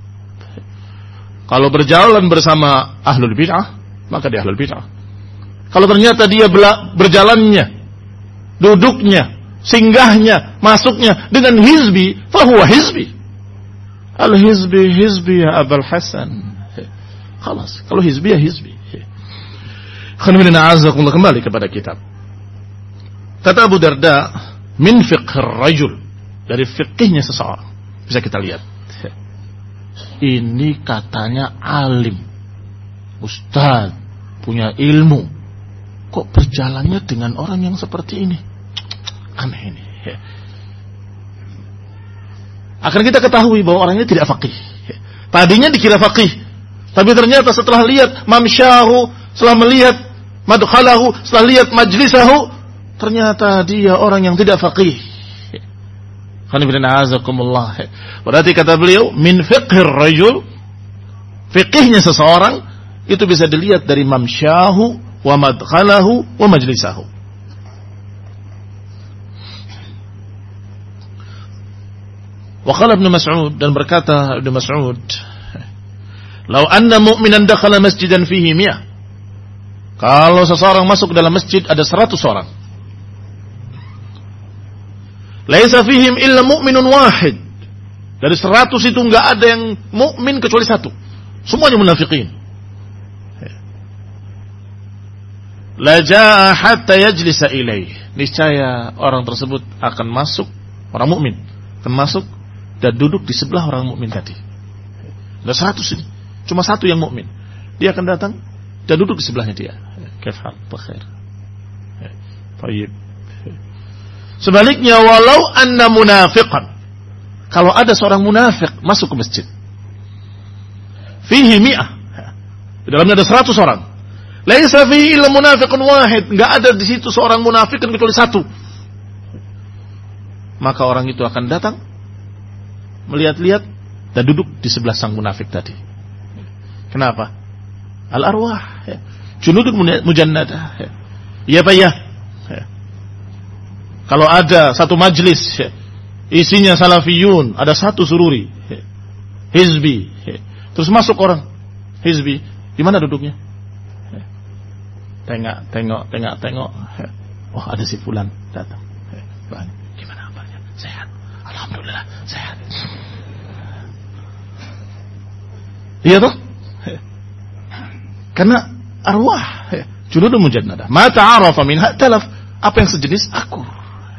Kalau berjalan bersama ahlul bid'ah, maka dia ahlul bid'ah. Kalau ternyata dia berjalannya, duduknya, singgahnya, masuknya dengan hizbi, fahuwa hizbi. Al-hizbi, hizbi ya Abul Hasan. Khalas, kalau hizbi ya hizbi. Kembali kepada kitab. Kata Abu Darda, min fiqhir rajul, dari fiqhnya seseorang. Bisa kita lihat. Ini katanya alim, ustaz, punya ilmu. Kok berjalannya dengan orang yang seperti ini? Aneh ini. Akan kita ketahui bahwa orang ini tidak faqih. Tadinya dikira faqih, tapi ternyata setelah lihat mamsyahu, setelah melihat madkhalahu, setelah lihat majlisahu, ternyata dia orang yang tidak faqih. Berarti kata beliau, min fiqhir rajul, fiqihnya seseorang itu bisa dilihat dari mamsyahu wa madkhalahu wa majlisahu. Wa qala Ibnu Mas'ud, dan berkata Ibnu Mas'ud, "Lau anna mu'minan dakhala masjidan fihi 100." Kalau seseorang masuk ke dalam masjid ada 100 orang. Laisa fihim illa mu'minun wahid. Dari 100 itu enggak ada yang mukmin kecuali satu. Semuanya munafiqin. La jaa hatta yajlisa ilaih. Niscaya orang tersebut akan masuk, orang mukmin akan masuk dan duduk di sebelah orang mukmin tadi. Ada 100 ini, cuma satu yang mukmin. Dia akan datang dan duduk di sebelahnya dia. Kafal, bakhair. Baik. Sebaliknya, walau anna munafiqan, kalau ada seorang munafik masuk ke masjid, fihi 100, di dalamnya ada 100 orang, laisa fihi illa munafiqun wahid, enggak ada di situ seorang munafik kecuali satu, maka orang itu akan datang, melihat-lihat dan duduk di sebelah sang munafik tadi. Kenapa? Al-arwah, junudun mujannadah. Iya Pak ya. Kalau ada satu majlis isinya salafiyun, ada satu sururi, hizbi, terus masuk orang hizbi, di mana duduknya? Tengok. Oh, ada si fulan datang. Gimana kabarnya? Sehat. Alhamdulillah, sehat. Iya toh? Karena arwah, junudun mujannadah. Ma ta'arafa minha talaf. Apa yang sejenis akur.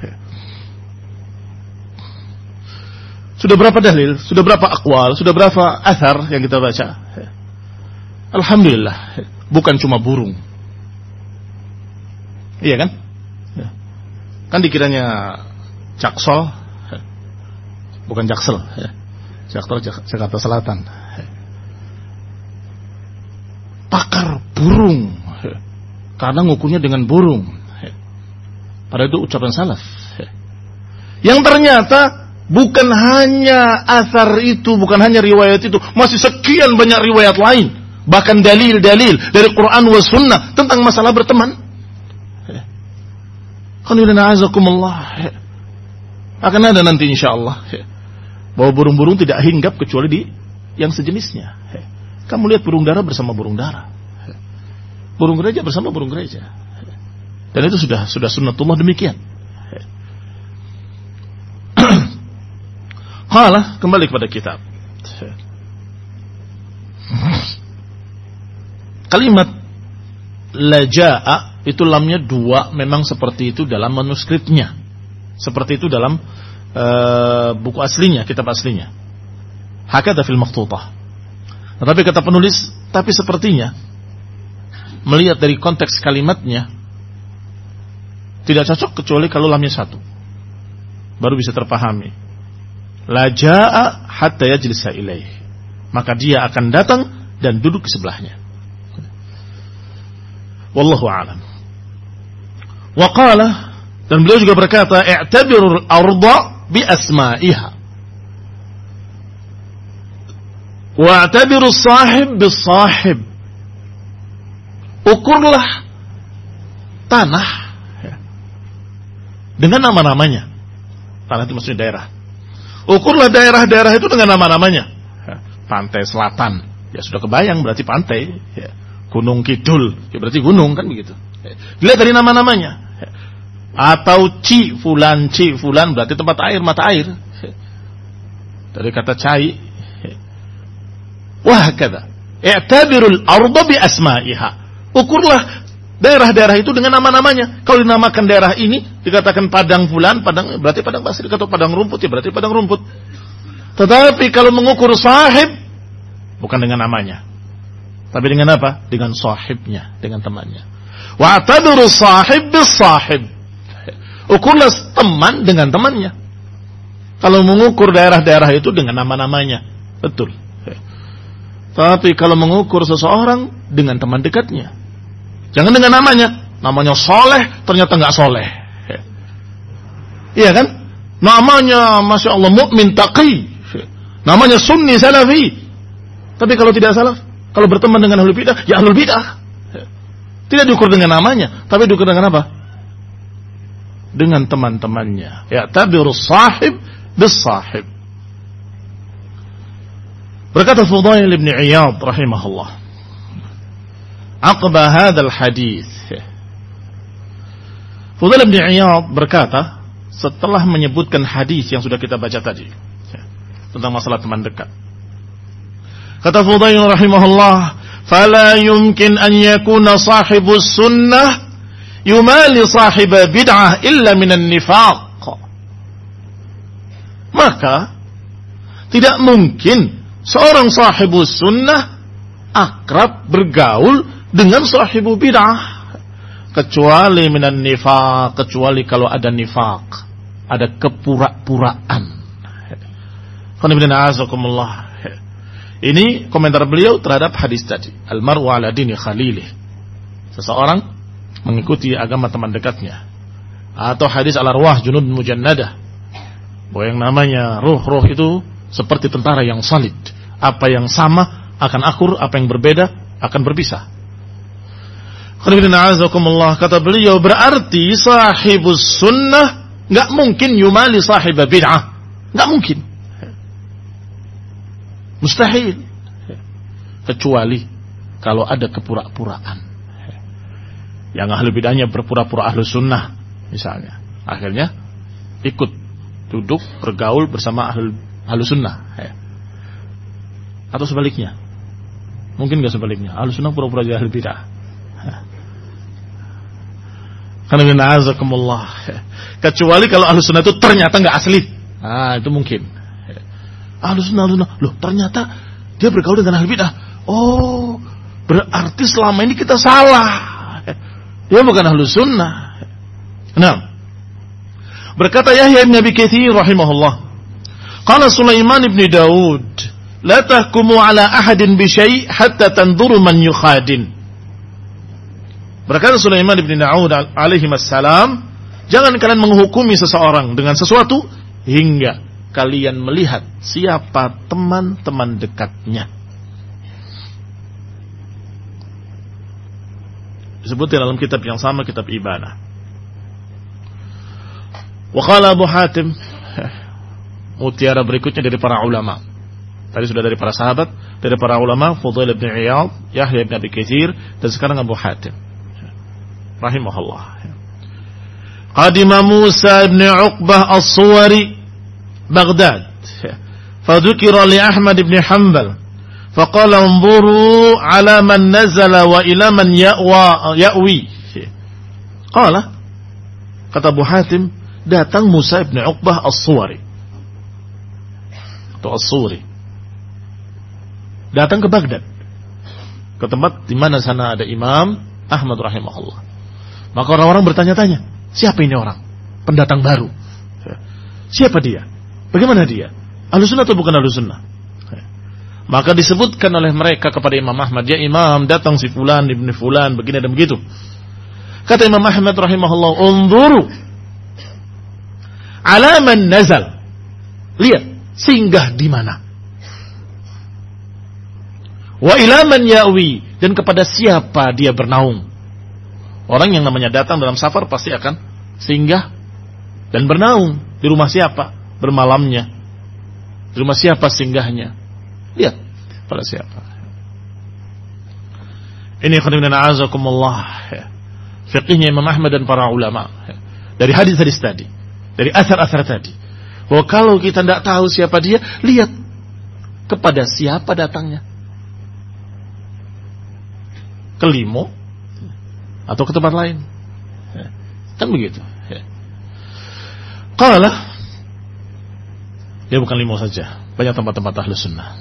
Sudah berapa dalil, sudah berapa aqwal, sudah berapa athar yang kita baca. Alhamdulillah, bukan cuma burung. Iya kan? Kan dikiranya Jaksel, bukan Jaksel, Jaksel Jakarta Selatan. Pakar burung, karena ngukurnya dengan burung. Padahal itu ucapan salaf. Yang ternyata bukan hanya asar itu, bukan hanya riwayat itu, masih sekian banyak riwayat lain, bahkan dalil-dalil dari Quran wa Sunnah tentang masalah berteman. Akan ada nanti insyaallah bahwa burung-burung tidak hinggap kecuali di yang sejenisnya. Kamu lihat burung dara bersama burung dara, burung gereja bersama burung gereja, dan itu sudah sunnatullah demikian. Qala, kembali kepada kitab. Kalimat laja'a itu lamnya 2, memang seperti itu dalam manuskripnya, seperti itu dalam buku aslinya, kitab aslinya. Hakadha fil makhtutah. Tetapi kata penulis, tapi sepertinya melihat dari konteks kalimatnya tidak cocok kecuali kalau lamnya 1, baru bisa terpahami. La jaa hatta yajlisa ilaih, maka dia akan datang dan duduk di sebelahnya. Wallahu a'lam. Wa qala, dan beliau juga berkata, i'tabirul arda bi asma'iha wa i'tabirus sahib bis sahib. Ukurlah tanah dengan nama-namanya. Tanah itu maksudnya daerah. Ukurlah daerah-daerah itu dengan nama-namanya. Pantai Selatan, ya sudah kebayang berarti pantai. Gunung Kidul, ya berarti gunung, kan begitu. Dilihat dari nama-namanya. Atau Fulan berarti tempat air, mata air. Dari kata cai. Wah kata, i'tabirul arda bi asma'iha. Ukurlah daerah-daerah itu dengan nama-namanya. Kalau dinamakan daerah ini dikatakan padang fulan, padang berarti padang pasir, atau padang rumput ya berarti padang rumput. Tetapi kalau mengukur sahib bukan dengan namanya, tapi dengan apa? Dengan sahibnya, dengan temannya. Wa tadru sahib bis sahib. Ukurlah teman dengan temannya. Kalau mengukur daerah-daerah itu dengan nama-namanya, betul. Tapi kalau mengukur seseorang dengan teman dekatnya, jangan dengan namanya. Namanya soleh, ternyata nggak soleh. Iya kan? Namanya Masya Allah mukmin taqi, namanya sunni salafi. Tapi kalau tidak salaf, kalau berteman dengan ahlul bidah, ya ahlul bidah. Tidak diukur dengan namanya, tapi diukur dengan apa? Dengan teman-temannya. Ya tabirus sahib bis sahib. Berkata Fudail ibn Iyad rahimahullah, aqba hadzal hadis. Fudail ibn Iyad berkata, setelah menyebutkan hadis yang sudah kita baca tadi tentang masalah teman dekat, kata Fudail rahimahullah, fala yumkin an yakuna sahibus sunnah yumali sahib bid'ah illa minan nifaq. Maka tidak mungkin seorang sahibus sunnah akrab bergaul dengan sahibu bid'ah kecuali minan nifaq, kecuali kalau ada nifaq, ada kepura-puraan. Ini komentar beliau terhadap hadis tadi, al-mar'u ala dini khalilih, seseorang mengikuti agama teman dekatnya. Atau hadis al-arwah junud mujannadah, bahwa yang namanya ruh-ruh itu seperti tentara yang salid, apa yang sama akan akur, apa yang berbeda akan berpisah. Kata beliau, berarti sahibus sunnah nggak mungkin yumali sahib bid'ah, nggak mungkin, mustahil, kecuali kalau ada kepura-puraan. Yang ahli bid'ahnya berpura-pura ahlu sunnah misalnya, akhirnya ikut duduk bergaul bersama ahlu sunnah. Atau sebaliknya, mungkin nggak sebaliknya, ahlu sunnah pura-pura jadi ahli bid'ah. Kecuali kalau ahlu sunnah itu ternyata nggak asli, itu mungkin. Ahlu sunnah, loh ternyata dia bergaul dengan ahli bid'ah. Oh, berarti selama ini kita salah. Dia bukan ahlu sunnah. Nah, berkata Yahya bin Abi Katsir rahimahullah, qala Sulaiman ibn Daud, la tahkumu ala ahadin bi syai' hatta tanzuru man yukhadin. Berkata Sulaiman ibn Daud alaihi wassalam, jangan kalian menghukumi seseorang dengan sesuatu hingga kalian melihat siapa teman-teman dekatnya. Disebutkan dalam kitab yang sama, kitab Ibanah. Wa qala Abu Hatim, mutiara berikutnya dari para ulama. Tadi sudah dari para sahabat, dari para ulama, Fudail ibn Iyad, Yahya ibn Abi Katsir, dan sekarang Abu Hatim rahimahullah. Qadima Musa ibn Uqbah as-Suwari Baghdad, fadhukira li Ahmad ibn Hanbal, faqala unzuru ala man nazala wa ila man ya'wi. Qala, kata Abu Hatim, datang Musa ibn Uqbah as-Suwari atau as-Suri, datang ke Baghdad, ke tempat di mana sana ada Imam Ahmad rahimahullah. Maka orang-orang bertanya-tanya, siapa ini orang? Pendatang baru. Siapa dia? Bagaimana dia? Ahlussunnah atau bukan ahlussunnah? Maka disebutkan oleh mereka kepada Imam Ahmad, ya Imam, datang si fulan ibn fulan, begini dan begitu. Kata Imam Ahmad rahimahullah, unzuru ala man nazal, lihat singgah di mana. Wa ila man ya'wi, dan kepada siapa dia bernaung. Orang yang namanya datang dalam safar pasti akan singgah dan bernaung. Di rumah siapa bermalamnya, di rumah siapa singgahnya. Lihat pada siapa. Ini khairan a'azakumullah, fiqihnya Imam Ahmad dan para ulama dari hadis-hadis tadi, dari asar-asar tadi, bahwa kalau kita tidak tahu siapa dia, lihat kepada siapa datangnya. Ke Limo atau ke tempat lain, kan begitu. Qala, dia bukan Limo saja, banyak tempat-tempat ahlus sunnah.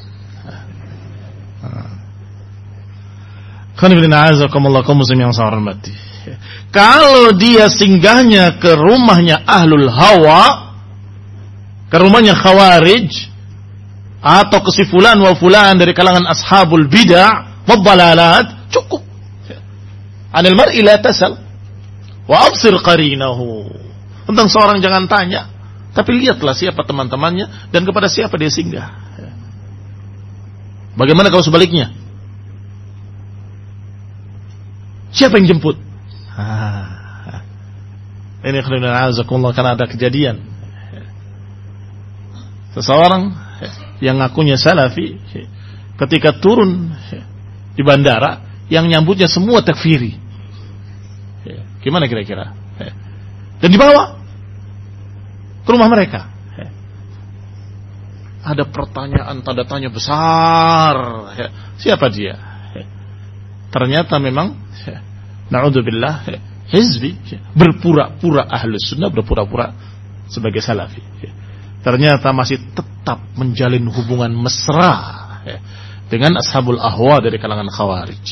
Kalau dia singgahnya ke rumahnya ahlul hawa, ke rumahnya khawarij, atau ke si fulan wa fulan dari kalangan ashabul bid'ah wa dhalalat, cukup. Anil mar'i la tasal wa absir qarinahu. Tentang seorang jangan tanya, tapi lihatlah siapa teman-temannya dan kepada siapa dia singgah. Bagaimana kalau sebaliknya? Siapa yang jemput? Ini karena ada kejadian. Seseorang yang ngakunya salafi ketika turun di bandara, yang nyambutnya semua takfiri. Gimana kira-kira? Dan dibawa ke rumah mereka. Ada pertanyaan tanda tanya besar. Siapa dia? Ternyata memang na'udzubillah hizbi, berpura-pura ahlus sunnah, berpura-pura sebagai salafi. Ternyata masih tetap menjalin hubungan mesra dengan ashabul ahwa dari kalangan khawarij.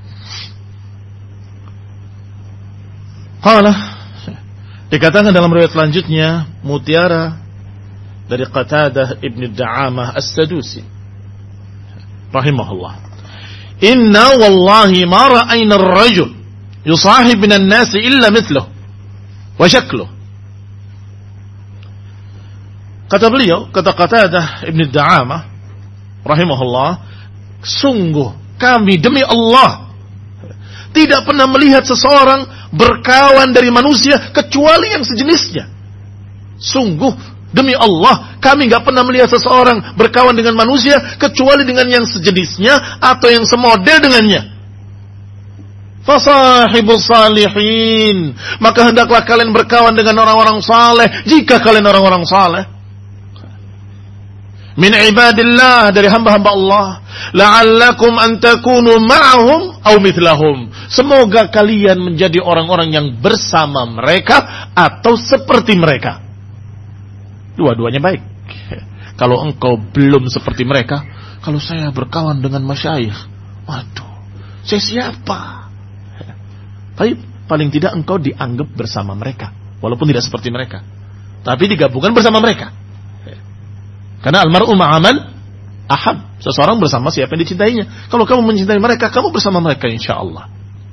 Qala, dikatakan dalam riwayat selanjutnya, mutiara dari Qatadah ibn Da'amah as-Sadusi rahimahullah, inna wallahi ma ra'ayna ar-rajul yusahib minan nasi illa mithluhu wa shakluhu. Kata beliau, kata Qatadah ibn Da'amah rahimahullah, sungguh kami demi Allah tidak pernah melihat seseorang berkawan dari manusia kecuali yang sejenisnya. Sungguh demi Allah kami gak pernah melihat seseorang berkawan dengan manusia kecuali dengan yang sejenisnya atau yang semodel dengannya. Fasahibus salihin, maka hendaklah kalian berkawan dengan orang-orang saleh jika kalian orang-orang saleh. Min ibadillah, dari hamba-hamba Allah, la'allakum an takunu ma'ahum aw mithlahum, semoga kalian menjadi orang-orang yang bersama mereka atau seperti mereka. Dua-duanya baik. Kalau engkau belum seperti mereka, kalau saya berkawan dengan masyayikh, waduh, saya siapa? Tapi paling tidak engkau dianggap bersama mereka, walaupun tidak seperti mereka, tapi digabungkan bersama mereka. Karena almar'u ma'aman ahab, seseorang bersama siapa yang dicintainya. Kalau kamu mencintai mereka, kamu bersama mereka insyaallah.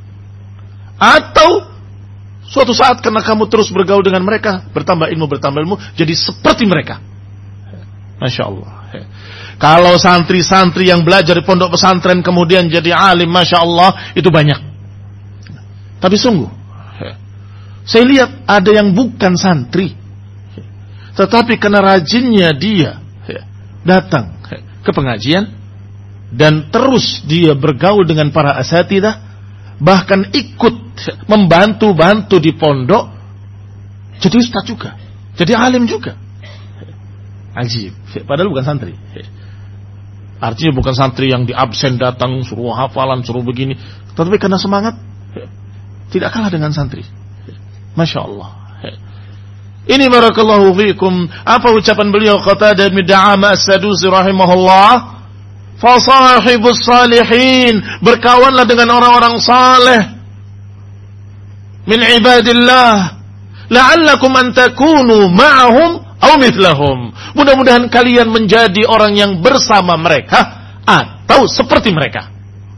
Atau suatu saat karena kamu terus bergaul dengan mereka, bertambah ilmu, jadi seperti mereka. Masya Allah. Kalau santri-santri yang belajar di pondok pesantren kemudian jadi alim, Masya Allah, itu banyak. Tapi sungguh, saya lihat ada yang bukan santri, tetapi karena rajinnya dia datang ke pengajian dan terus dia bergaul dengan para asatidzah, bahkan ikut membantu di pondok, jadi ustaz juga, jadi alim juga. Ajib, padahal bukan santri. Artinya bukan santri yang di absen datang suruh hafalan, suruh begini, tetapi karena semangat tidak kalah dengan santri. Masya Allah. Ini barakallahu fiikum, apa ucapan beliau Qatadah bin Da'amah as-Sadusi rahimahullah, fasahibus salihin, berkawanlah dengan orang-orang saleh min ibadillah, la'allakum an takunu ma'ahum aw mithlahum, mudah-mudahan kalian menjadi orang yang bersama mereka atau seperti mereka.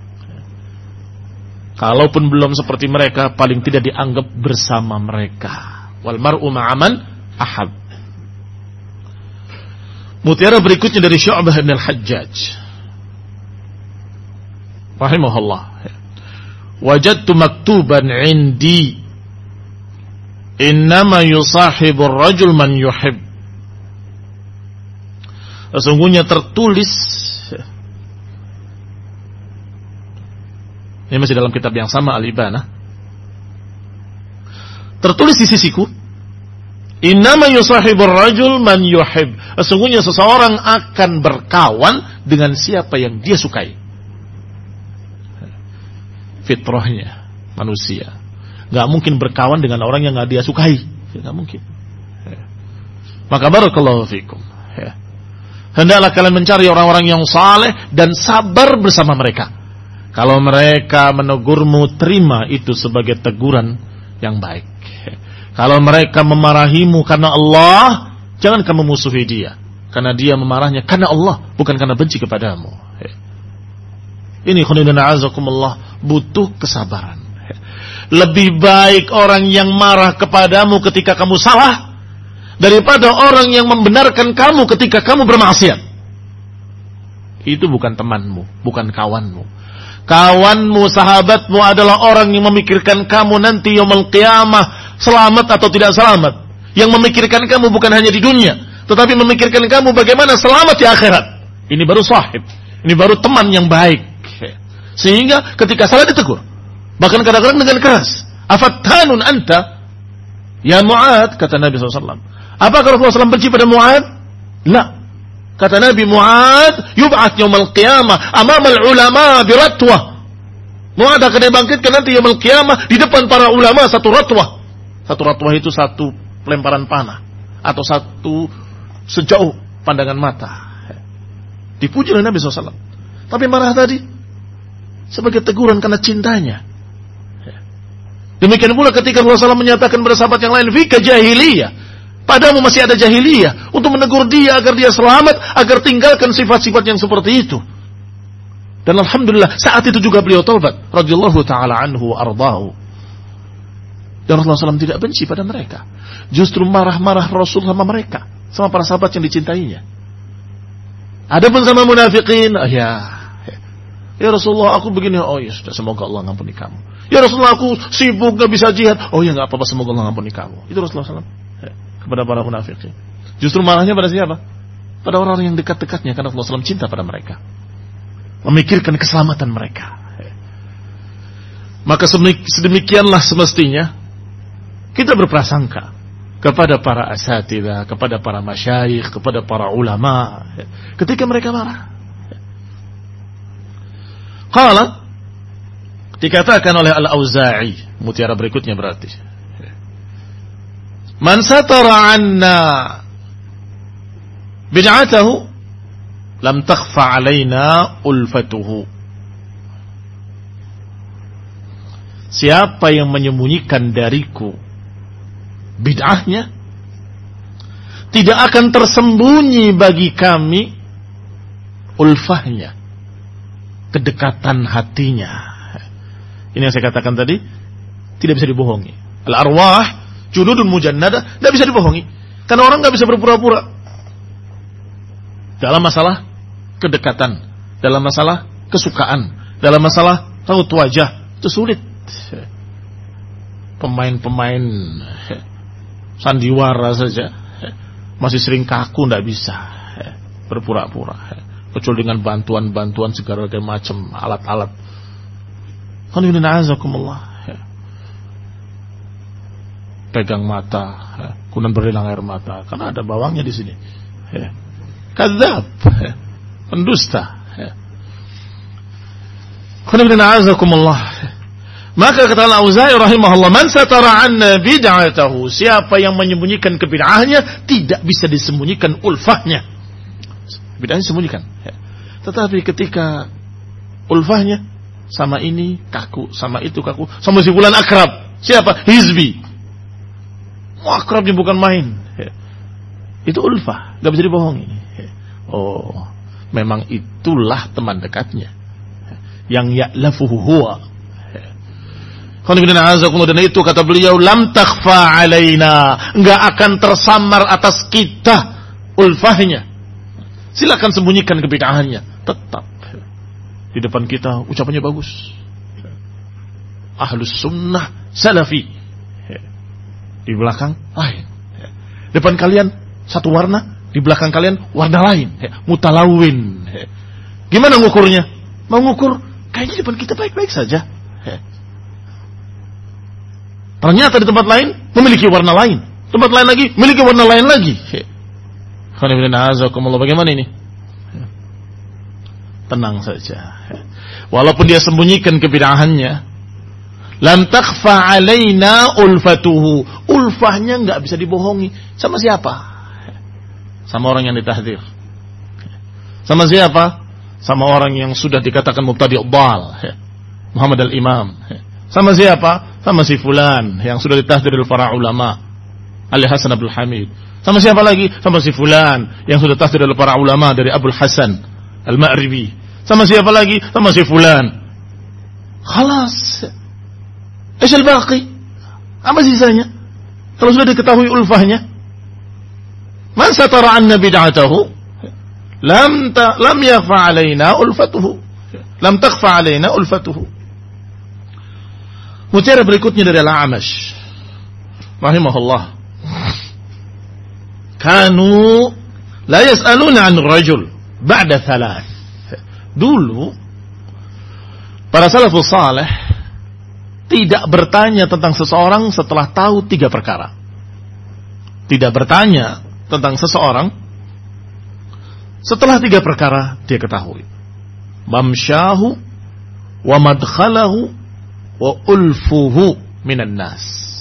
Kalaupun belum seperti mereka, paling tidak dianggap bersama mereka. Wal mar'u ma'aman ahab. Mutiara berikutnya dari Syu'bah bin al-Hajjaj rahimahullah, wajadtu maktuban indi innama yusahibu ar-rajul man yuhib. Sesungguhnya tertulis, ini masih dalam kitab yang sama, Al-Ibanah, tertulis di sisiku, innama yusahibur rajul man yuhib, sesungguhnya seseorang akan berkawan dengan siapa yang dia sukai. Fitrahnya manusia gak mungkin berkawan dengan orang yang gak dia sukai, gak mungkin. Maka barakallahu fikum, hendaklah kalian mencari orang-orang yang saleh dan sabar bersama mereka. Kalau mereka menegurmu, terima itu sebagai teguran yang baik. Kalau mereka memarahimu karena Allah, jangan kamu musuhi dia, karena dia memarahnya karena Allah, bukan karena benci kepadamu. Ini khonidun a'azakumullah, butuh kesabaran. lebih baik orang yang marah kepadamu ketika kamu salah daripada orang yang membenarkan kamu ketika kamu bermaksiat. Itu bukan temanmu, bukan kawanmu. Kawanmu, sahabatmu adalah orang yang memikirkan kamu nanti yaumul qiyamah, selamat atau tidak selamat. Yang memikirkan kamu bukan hanya di dunia, tetapi memikirkan kamu bagaimana selamat di akhirat. Ini baru sahib, ini baru teman yang baik. Sehingga ketika salah ditegur, bahkan kadang-kadang dengan keras. Afattanun anta ya Mu'ad, kata Nabi SAW. Apakah Rasulullah SAW benci pada Mu'ad? La. Kata Nabi, Mu'ad yub'ats yaumil qiyamah amamal ulama biratwah. Mu'ad akan dibangkitkan nanti yaumil qiyamah di depan para ulama satu ratwah. Satu ratwah itu satu pelemparan panah atau satu sejauh pandangan mata. Dipuji oleh Nabi SAW. Tapi marah tadi sebagai teguran karena cintanya. Demikian pula ketika Rasulullah SAW menyatakan pada sahabat yang lain, fika jahiliyah, padamu masih ada jahiliyah, untuk menegur dia agar dia selamat, agar tinggalkan sifat-sifat yang seperti itu. Dan alhamdulillah saat itu juga beliau taubat radhiyallahu taala anhu wa ardahu. Dan Rasulullah SAW tidak benci pada mereka, justru marah-marah Rasul sama mereka, sama para sahabat yang dicintainya. Adapun sama munafikin, ya Rasulullah aku begini, oh ya sudah, semoga Allah ngampuni kamu. Ya Rasulullah aku sibuk gak bisa jihad, oh ya gak apa-apa, semoga Allah ngampuni kamu. Itu Rasulullah SAW kepada para munafikin. Justru marahnya pada siapa? Pada orang-orang yang dekat-dekatnya, karena Rasulullah SAW cinta pada mereka, memikirkan keselamatan mereka. Maka sedemikianlah semestinya kita berprasangka kepada para asatidzah, kepada para masyayikh, kepada para ulama ketika mereka marah. Qala, dikatakan oleh Al-Auza'i, mutiara berikutnya berarti, man satara anna bid'atahu lam takhfa alaina ulfatuhu. Siapa yang menyembunyikan dariku bid'ahnya, tidak akan tersembunyi bagi kami ulfahnya, kedekatan hatinya. Ini yang saya katakan tadi, tidak bisa dibohongi. Al-arwah junudun mujannada, tidak bisa dibohongi. Karena orang tidak bisa berpura-pura dalam masalah kedekatan, dalam masalah kesukaan, dalam masalah raut wajah. Itu sulit. Pemain-pemain sandiwara saja masih sering kaku, tidak bisa berpura-pura, kecuali dengan bantuan-bantuan segala macam alat-alat. Pegang mata, kemudian berilang air mata, karena ada bawangnya di sini. Kadzab, pendusta. Maka kata Al-Auza'i rahimahullah, man satara anna bid'atahu, siapa yang menyembunyikan kebid'ahnya, tidak bisa disembunyikan ulfahnya. Bid'ahnya disembunyikan. Tetapi ketika ulfahnya sama ini kaku, sama itu kaku, sama si fulan akrab. Siapa? Hizbi. Akrabnya bukan main. Itu ulfah, enggak bisa dibohongi. Oh, memang itulah teman dekatnya. Yang ya'lafuhu huwa. Dan itu kata beliau, lam takhfa alaina, enggak akan tersamar atas kita ulfahnya. Silakan sembunyikan kebid'ahannya, tetap di depan kita ucapannya bagus. Ahlus sunnah salafi, di belakang lain. Depan kalian satu warna, di belakang kalian warna lain, mutalawin. Gimana ngukurnya? Mau ngukur kayaknya depan kita baik-baik saja, ternyata di tempat lain memiliki warna lain, tempat lain lagi memiliki warna lain lagi. Bagaimana ini? Tenang saja. Walaupun dia sembunyikan kebid'ahannya, lam takhfa alaina ulfatuhu, ulfahnya enggak bisa dibohongi. Sama siapa? Sama orang yang ditahdzir. Sama siapa? Sama orang yang sudah dikatakan mubtadi' dhal, Muhammad al-Imam. Sama siapa? Sama si fulan yang sudah ditahdzir oleh para ulama, Ali Hasan Abdul Hamid. Sama siapa lagi? Sama si fulan yang sudah ditahdzir oleh para ulama dari Abdul Hasan Al-Ma'ribi. Sama siapa lagi? Sama si fulan. Khalas. Asyal baqi, apa sisanya? Kalau sudah diketahui ulfahnya, man satara anna bid'atahu lam yakhfa alaina ulfatuhu, lam takhfa alaina ulfatuhu. Mutiara berikutnya dari Al-A'mash rahimahullah, kanu la yas'aluna 'an rajul ba'da thalath. Dulu para salafus saleh tidak bertanya tentang seseorang setelah tahu 3 perkara. Tidak bertanya tentang seseorang setelah 3 perkara dia ketahui. Mamsyahu wa madkhalahu wa ulfuhu minan nas.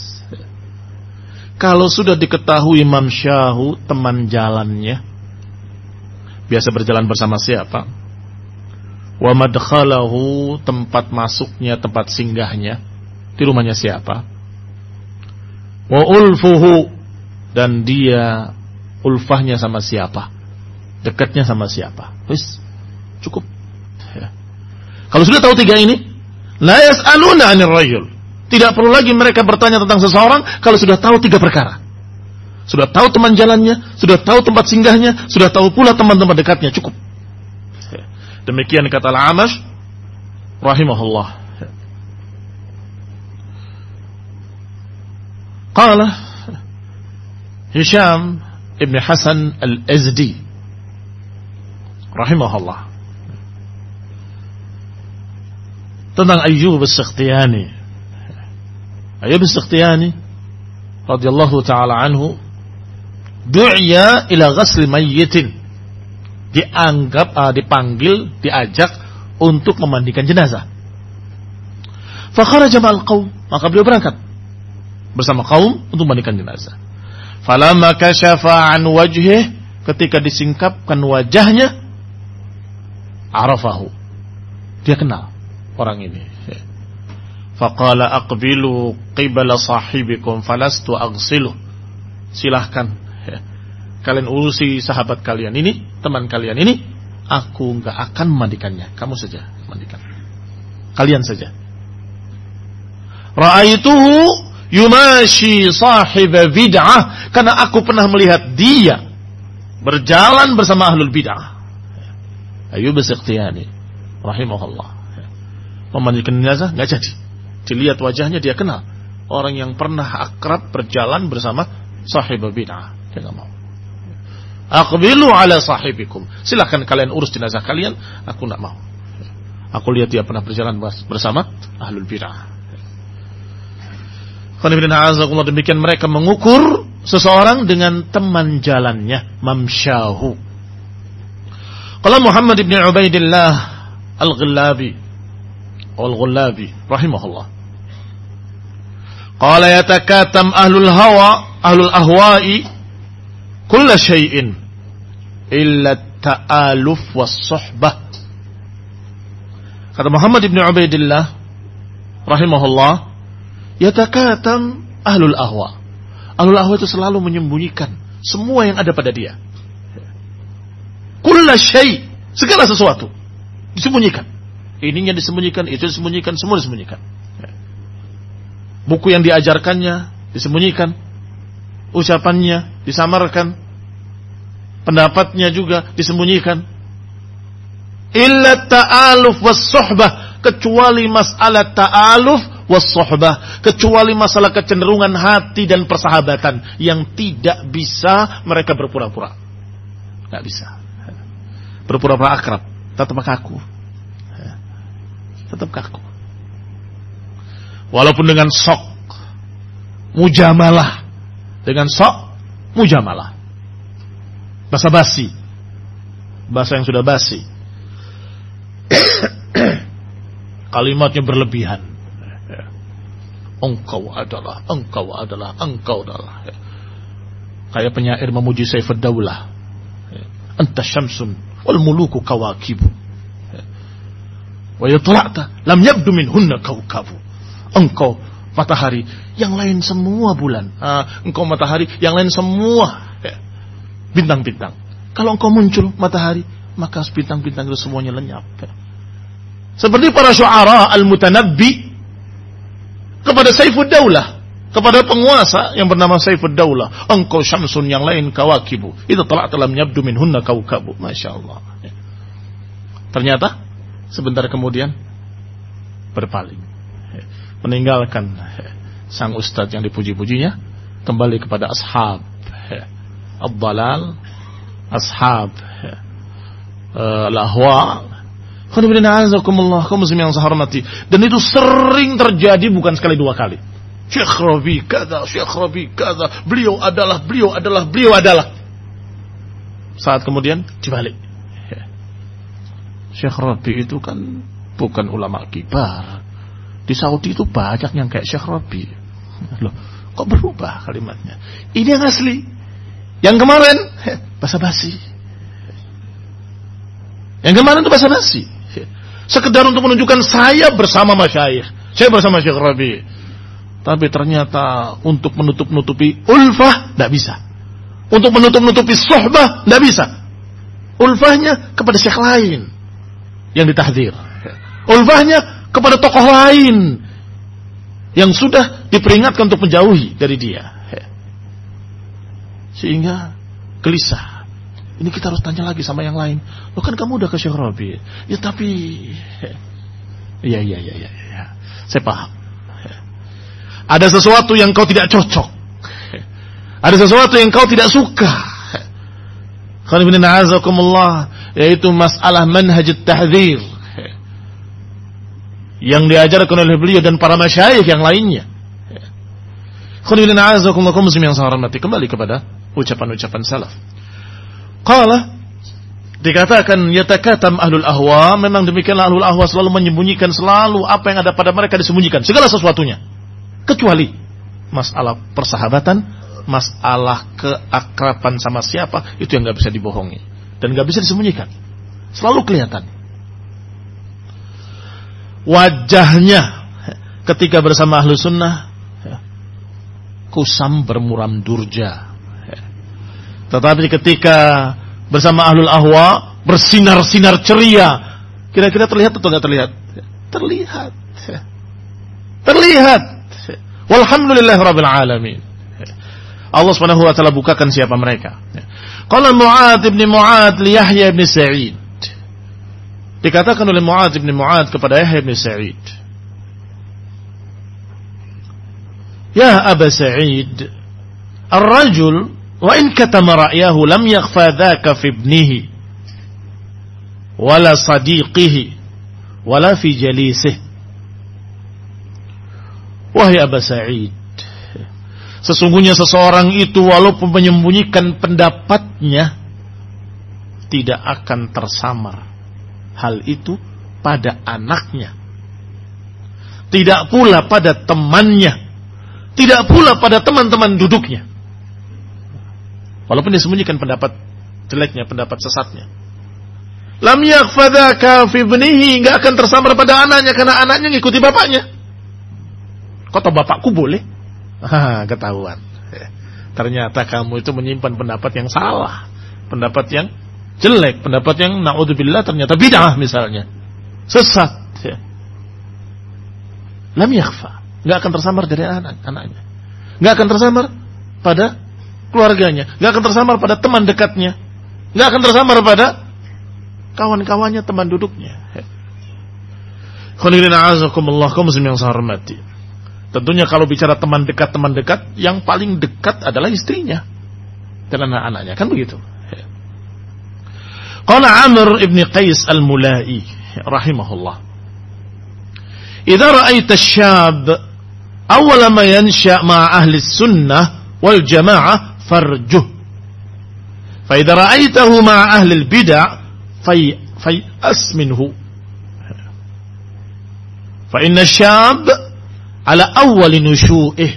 Kalau sudah diketahui mamsyahu, teman jalannya, biasa berjalan bersama siapa, wa madkhalahu, tempat masuknya, tempat singgahnya, di rumahnya siapa, wa ulfuhu, dan dia ulfahnya sama siapa, dekatnya sama siapa. Wis, cukup ya. Kalau sudah tahu 3 ini, la yas'aluna 'anil rajul, tidak perlu lagi mereka bertanya tentang seseorang kalau sudah tahu 3 perkara. Sudah tahu teman jalannya, sudah tahu tempat singgahnya, sudah tahu pula teman-teman dekatnya, cukup. Demikian kata Al-A'mash rahimahullah. Qala Hisham ibn Hasan al-Azdi rahimahullah tentang Ayyub as-Sakhtiyani. Ayyub as-Sakhtiyani radhiyallahu ta'ala anhu du'iya ila ghasli mayyitin, dipanggil, diajak untuk memandikan jenazah. Fa kharaja ma'al qaum, maka beliau berangkat bersama kaum untuk memandikan jenazah. Falamma kashafa an wajhihi, ketika disingkapkan wajahnya, arafahu, dia kenal orang ini. Faqala aqbilu qibala sahibikum falastu aghsiluh, silahkan kalian urusi sahabat kalian ini, teman kalian ini, aku enggak akan memandikannya, kamu saja mandikan, kalian saja. Ra'aituhu yumashi sahib bid'ah, karena aku pernah melihat dia berjalan bersama ahlul bid'ah. Ayyub as-Sakhtiyani rahimahullah memandikan jenazah enggak jadi. Dilihat wajahnya, dia kenal orang yang pernah akrab berjalan bersama sahib bid'ah. Dia enggak mau. Aqbilu ala sahibikum, silakan kalian urus jenazah kalian, aku enggak mau. Aku lihat dia pernah berjalan bersama ahlul bid'ah. Demikian mereka mengukur seseorang dengan teman jalannya, mamsyahu. Qala Muhammad ibn Ubaidillah al-Ghullabi rahimahullah, qala yatakatam ahlul ahwa'i kulla syai'in illa ta'aluf was suhbah. Kata Muhammad ibn Ubaidillah rahimahullah, yatakatam ahlul ahwa. Ahlul ahwa itu selalu menyembunyikan semua yang ada pada dia. Kulla syai', segala sesuatu disembunyikan. Ininya disembunyikan, itu disembunyikan, semua disembunyikan. Buku yang diajarkannya disembunyikan, ucapannya disamarkan, pendapatnya juga disembunyikan. Illa ta'aluf was suhbah, kecuali masalah ta'aluf was suhbah, kecuali masalah kecenderungan hati dan persahabatan yang tidak bisa mereka berpura-pura. Enggak bisa. Berpura-pura akrab, tetap kaku. Tetap kaku. Walaupun dengan sok mujamalah, dengan sok mujamalah, basa-basi, bahasa yang sudah basi, kalimatnya berlebihan. Engkau adalah. Kayak penyair memuji Saifud Daulah. Anta syamsun wal muluku kawakibu. Wa yatla'ta lam yabdu minhunna kawkabu. Engkau matahari, yang lain semua bulan. Engkau matahari, yang lain semua bintang-bintang. Kalau engkau muncul matahari, maka bintang-bintang itu semuanya lenyap. Seperti para syu'ara al-mutanabbi kepada Saifud Daulah, kepada penguasa yang bernama Saifud Daulah, engkau syamsun, yang lain kawakibu, itu telah yabdu minhunna kaukabu. Masya Allah. Ternyata sebentar kemudian berpaling, meninggalkan sang ustadz yang dipuji-pujinya, kembali kepada ashab ad-dalal, ashab al-ahwa. Kaum muslimin yang saya hormati, dan itu sering terjadi, bukan sekali dua kali. Syekh Rabi kata, Syekh Rabi kata, beliau adalah. Saat kemudian dibalik, Syekh Rabi itu kan bukan ulama kibar. Di Saudi itu banyak yang kayak Syekh Rabi. Loh, kok berubah kalimatnya? Ini yang asli. Yang kemarin basa-basi. Yang kemarin itu basa-basi. Sekedar untuk menunjukkan saya bersama masyayikh, saya bersama Syekh Rabi. Tapi ternyata untuk menutup-nutupi ulfah tidak bisa. Untuk menutup-nutupi suhbah tidak bisa. Ulfahnya kepada syekh lain yang ditahdzir. Ulfahnya kepada tokoh lain yang sudah diperingatkan untuk menjauhi dari dia. Sehingga gelisah. Ini kita harus tanya lagi sama yang lain. Loh, kan kamu udah ke Syekh Rabi. Ya tapi ya. Saya paham. Ada sesuatu yang kau tidak cocok. Ada sesuatu yang kau tidak suka. Yaitu masalah manhaj at-tahdzir yang diajarkan oleh beliau dan para masyayikh yang lainnya. Kembali kepada ucapan-ucapan salaf. Qala, dikatakan yatakatam ahlul ahwa, memang demikianlah ahlul ahwa selalu menyembunyikan, selalu apa yang ada pada mereka disembunyikan, segala sesuatunya, kecuali masalah persahabatan, masalah keakraban sama siapa, itu yang gak bisa dibohongi dan gak bisa disembunyikan, selalu kelihatan wajahnya ketika bersama ahlu sunnah, kusam bermuram durja. Tetapi ketika bersama ahlul ahwa, bersinar-sinar ceria. Kira-kira terlihat atau tidak terlihat? Terlihat. Terlihat. Walhamdulillahirabbil alamin. Allah Subhanahu wa taala bukakan siapa mereka. Qala Mu'adz bin Mu'adz li Yahya bin Sa'id. Dikatakan oleh Mu'adz bin Mu'adz kepada Yahya bin Sa'id, "Ya Aba Sa'id, ar-rajul wa in katama ra'yahu lam yakhfa dhaka fi ibnihi wala sadiqihi wala fi jalisih." Wahai Aba Sa'id, sesungguhnya seseorang itu walaupun menyembunyikan pendapatnya, tidak akan tersamar hal itu pada anaknya, tidak pula pada temannya, tidak pula pada teman-teman duduknya. Walaupun dia sembunyikan pendapat jeleknya, pendapat sesatnya. Lam yakhfa dzaka fi ibnihi, enggak akan tersamar pada anaknya karena anaknya ngikuti bapaknya. Kata bapakku boleh? Ketahuan. Ternyata kamu itu menyimpan pendapat yang salah, pendapat yang jelek, pendapat yang naudzubillah ternyata bid'ah misalnya, sesat. Lam yakhfa, enggak akan tersamar dari anaknya, enggak akan tersamar pada keluarganya, enggak akan tersamar pada teman dekatnya, enggak akan tersamar pada kawan-kawannya, teman duduknya. Khonirina azakumullah, kaum muslim yang saya hormati. Tentunya kalau bicara teman dekat, yang paling dekat adalah istrinya dan anak-anaknya, kan begitu. Qala Amr ibn Qais al-Mulai rahimahullah, "Idza ra'aita asy-syab awwala ma yansha' ma'a ahli sunnah wal jamaah farjuh. Fa idza ra'aitahu ma'a ahli al-bid'ah fay'as minhu. Fa inna asy-syab ala awwali nusyu'ih."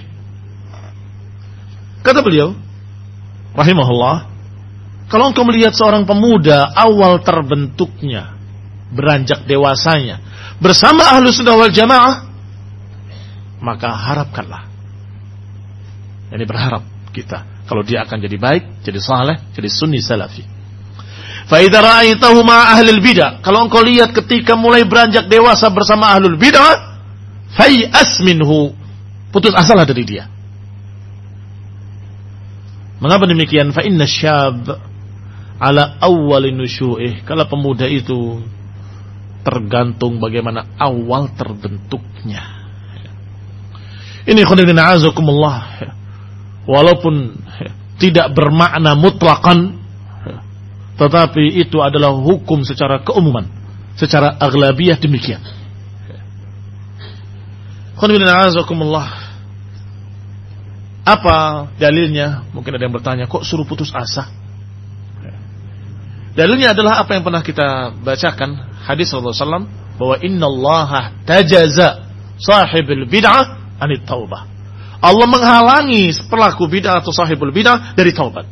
Kata beliau rahimahullah, kalau engkau melihat seorang pemuda awal terbentuknya, beranjak dewasanya bersama ahlu sunnah wal jamaah, maka harapkanlah, yani berharap kita kalau dia akan jadi baik, jadi saleh, jadi sunni salafi. Fa idza ra'aitahu ma ahlil bid'ah, kalau engkau lihat ketika mulai beranjak dewasa bersama ahlul bid'ah, fay'as minhu, putus asa lah dari dia. Mengapa demikian? Fa inna syab ala awwal nusyu'ih. Kalau pemuda itu tergantung bagaimana awal terbentuknya. Ini khonibina azakumullah. Walaupun tidak bermakna mutlaqan, tetapi itu adalah hukum secara keumuman, secara aghlabiyah demikian. Khonibina azakumullah. Apa dalilnya? Mungkin ada yang bertanya, kok suruh putus asa? Dalilnya adalah apa yang pernah kita bacakan, hadis Rasulullah SAW, bahwa innallaha tajaza sahibul bid'ah anit taubah. Allah menghalangi pelaku bid'ah atau sahibul bid'ah dari taubat.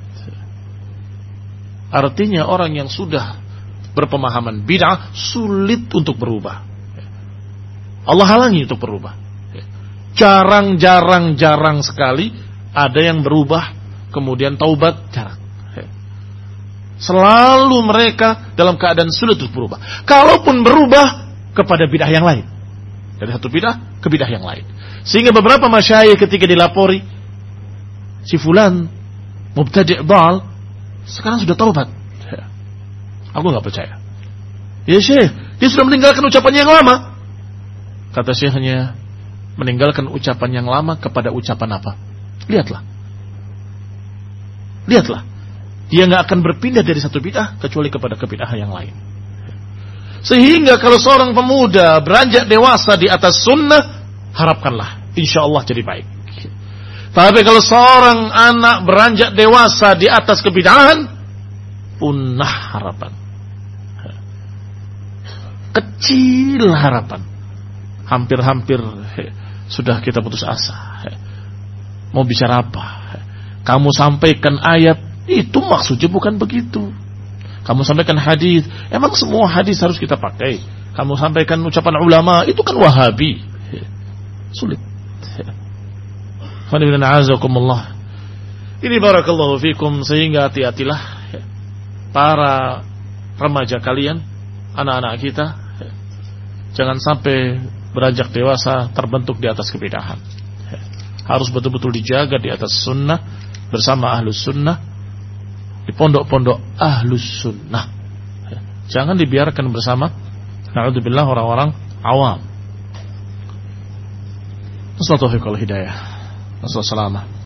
Artinya orang yang sudah berpemahaman bid'ah sulit untuk berubah. Allah halangi untuk berubah. Jarang sekali ada yang berubah kemudian taubat, jarang. Selalu mereka dalam keadaan sulit untuk berubah. Kalaupun berubah kepada bid'ah yang lain, dari satu bid'ah ke bid'ah yang lain. Sehingga beberapa masyayikh ketika dilapori, si fulan mubtadi' dhal, sekarang sudah taubat. Aku nggak percaya. Ya Syekh, dia sudah meninggalkan ucapan yang lama. Kata syekhnya, meninggalkan ucapan yang lama kepada ucapan apa? Lihatlah. Dia nggak akan berpindah dari satu bid'ah kecuali kepada kebid'ahan yang lain. Sehingga kalau seorang pemuda beranjak dewasa di atas sunnah, harapkanlah, insya Allah jadi baik. Tapi kalau seorang anak beranjak dewasa di atas kebid'ahan, punah harapan. Kecil harapan. Hampir-hampir sudah kita putus asa. Mau bicara apa? Kamu sampaikan ayat, itu maksudnya bukan begitu. Kamu sampaikan hadis, emang semua hadis harus kita pakai? Kamu sampaikan ucapan ulama, itu kan Wahabi. Sulit. Ini barakallahu fikum, sehingga hati-hatilah para remaja kalian, anak-anak kita, jangan sampai beranjak dewasa terbentuk di atas kebid'ahan. Harus betul-betul dijaga di atas sunnah bersama ahlus sunnah, di pondok-pondok ahlus sunnah. Jangan dibiarkan bersama na'udzubillah orang-orang awam. Assalamualaikum warahmatullahi wabarakatuh. Hidayah. Assalamualaikum.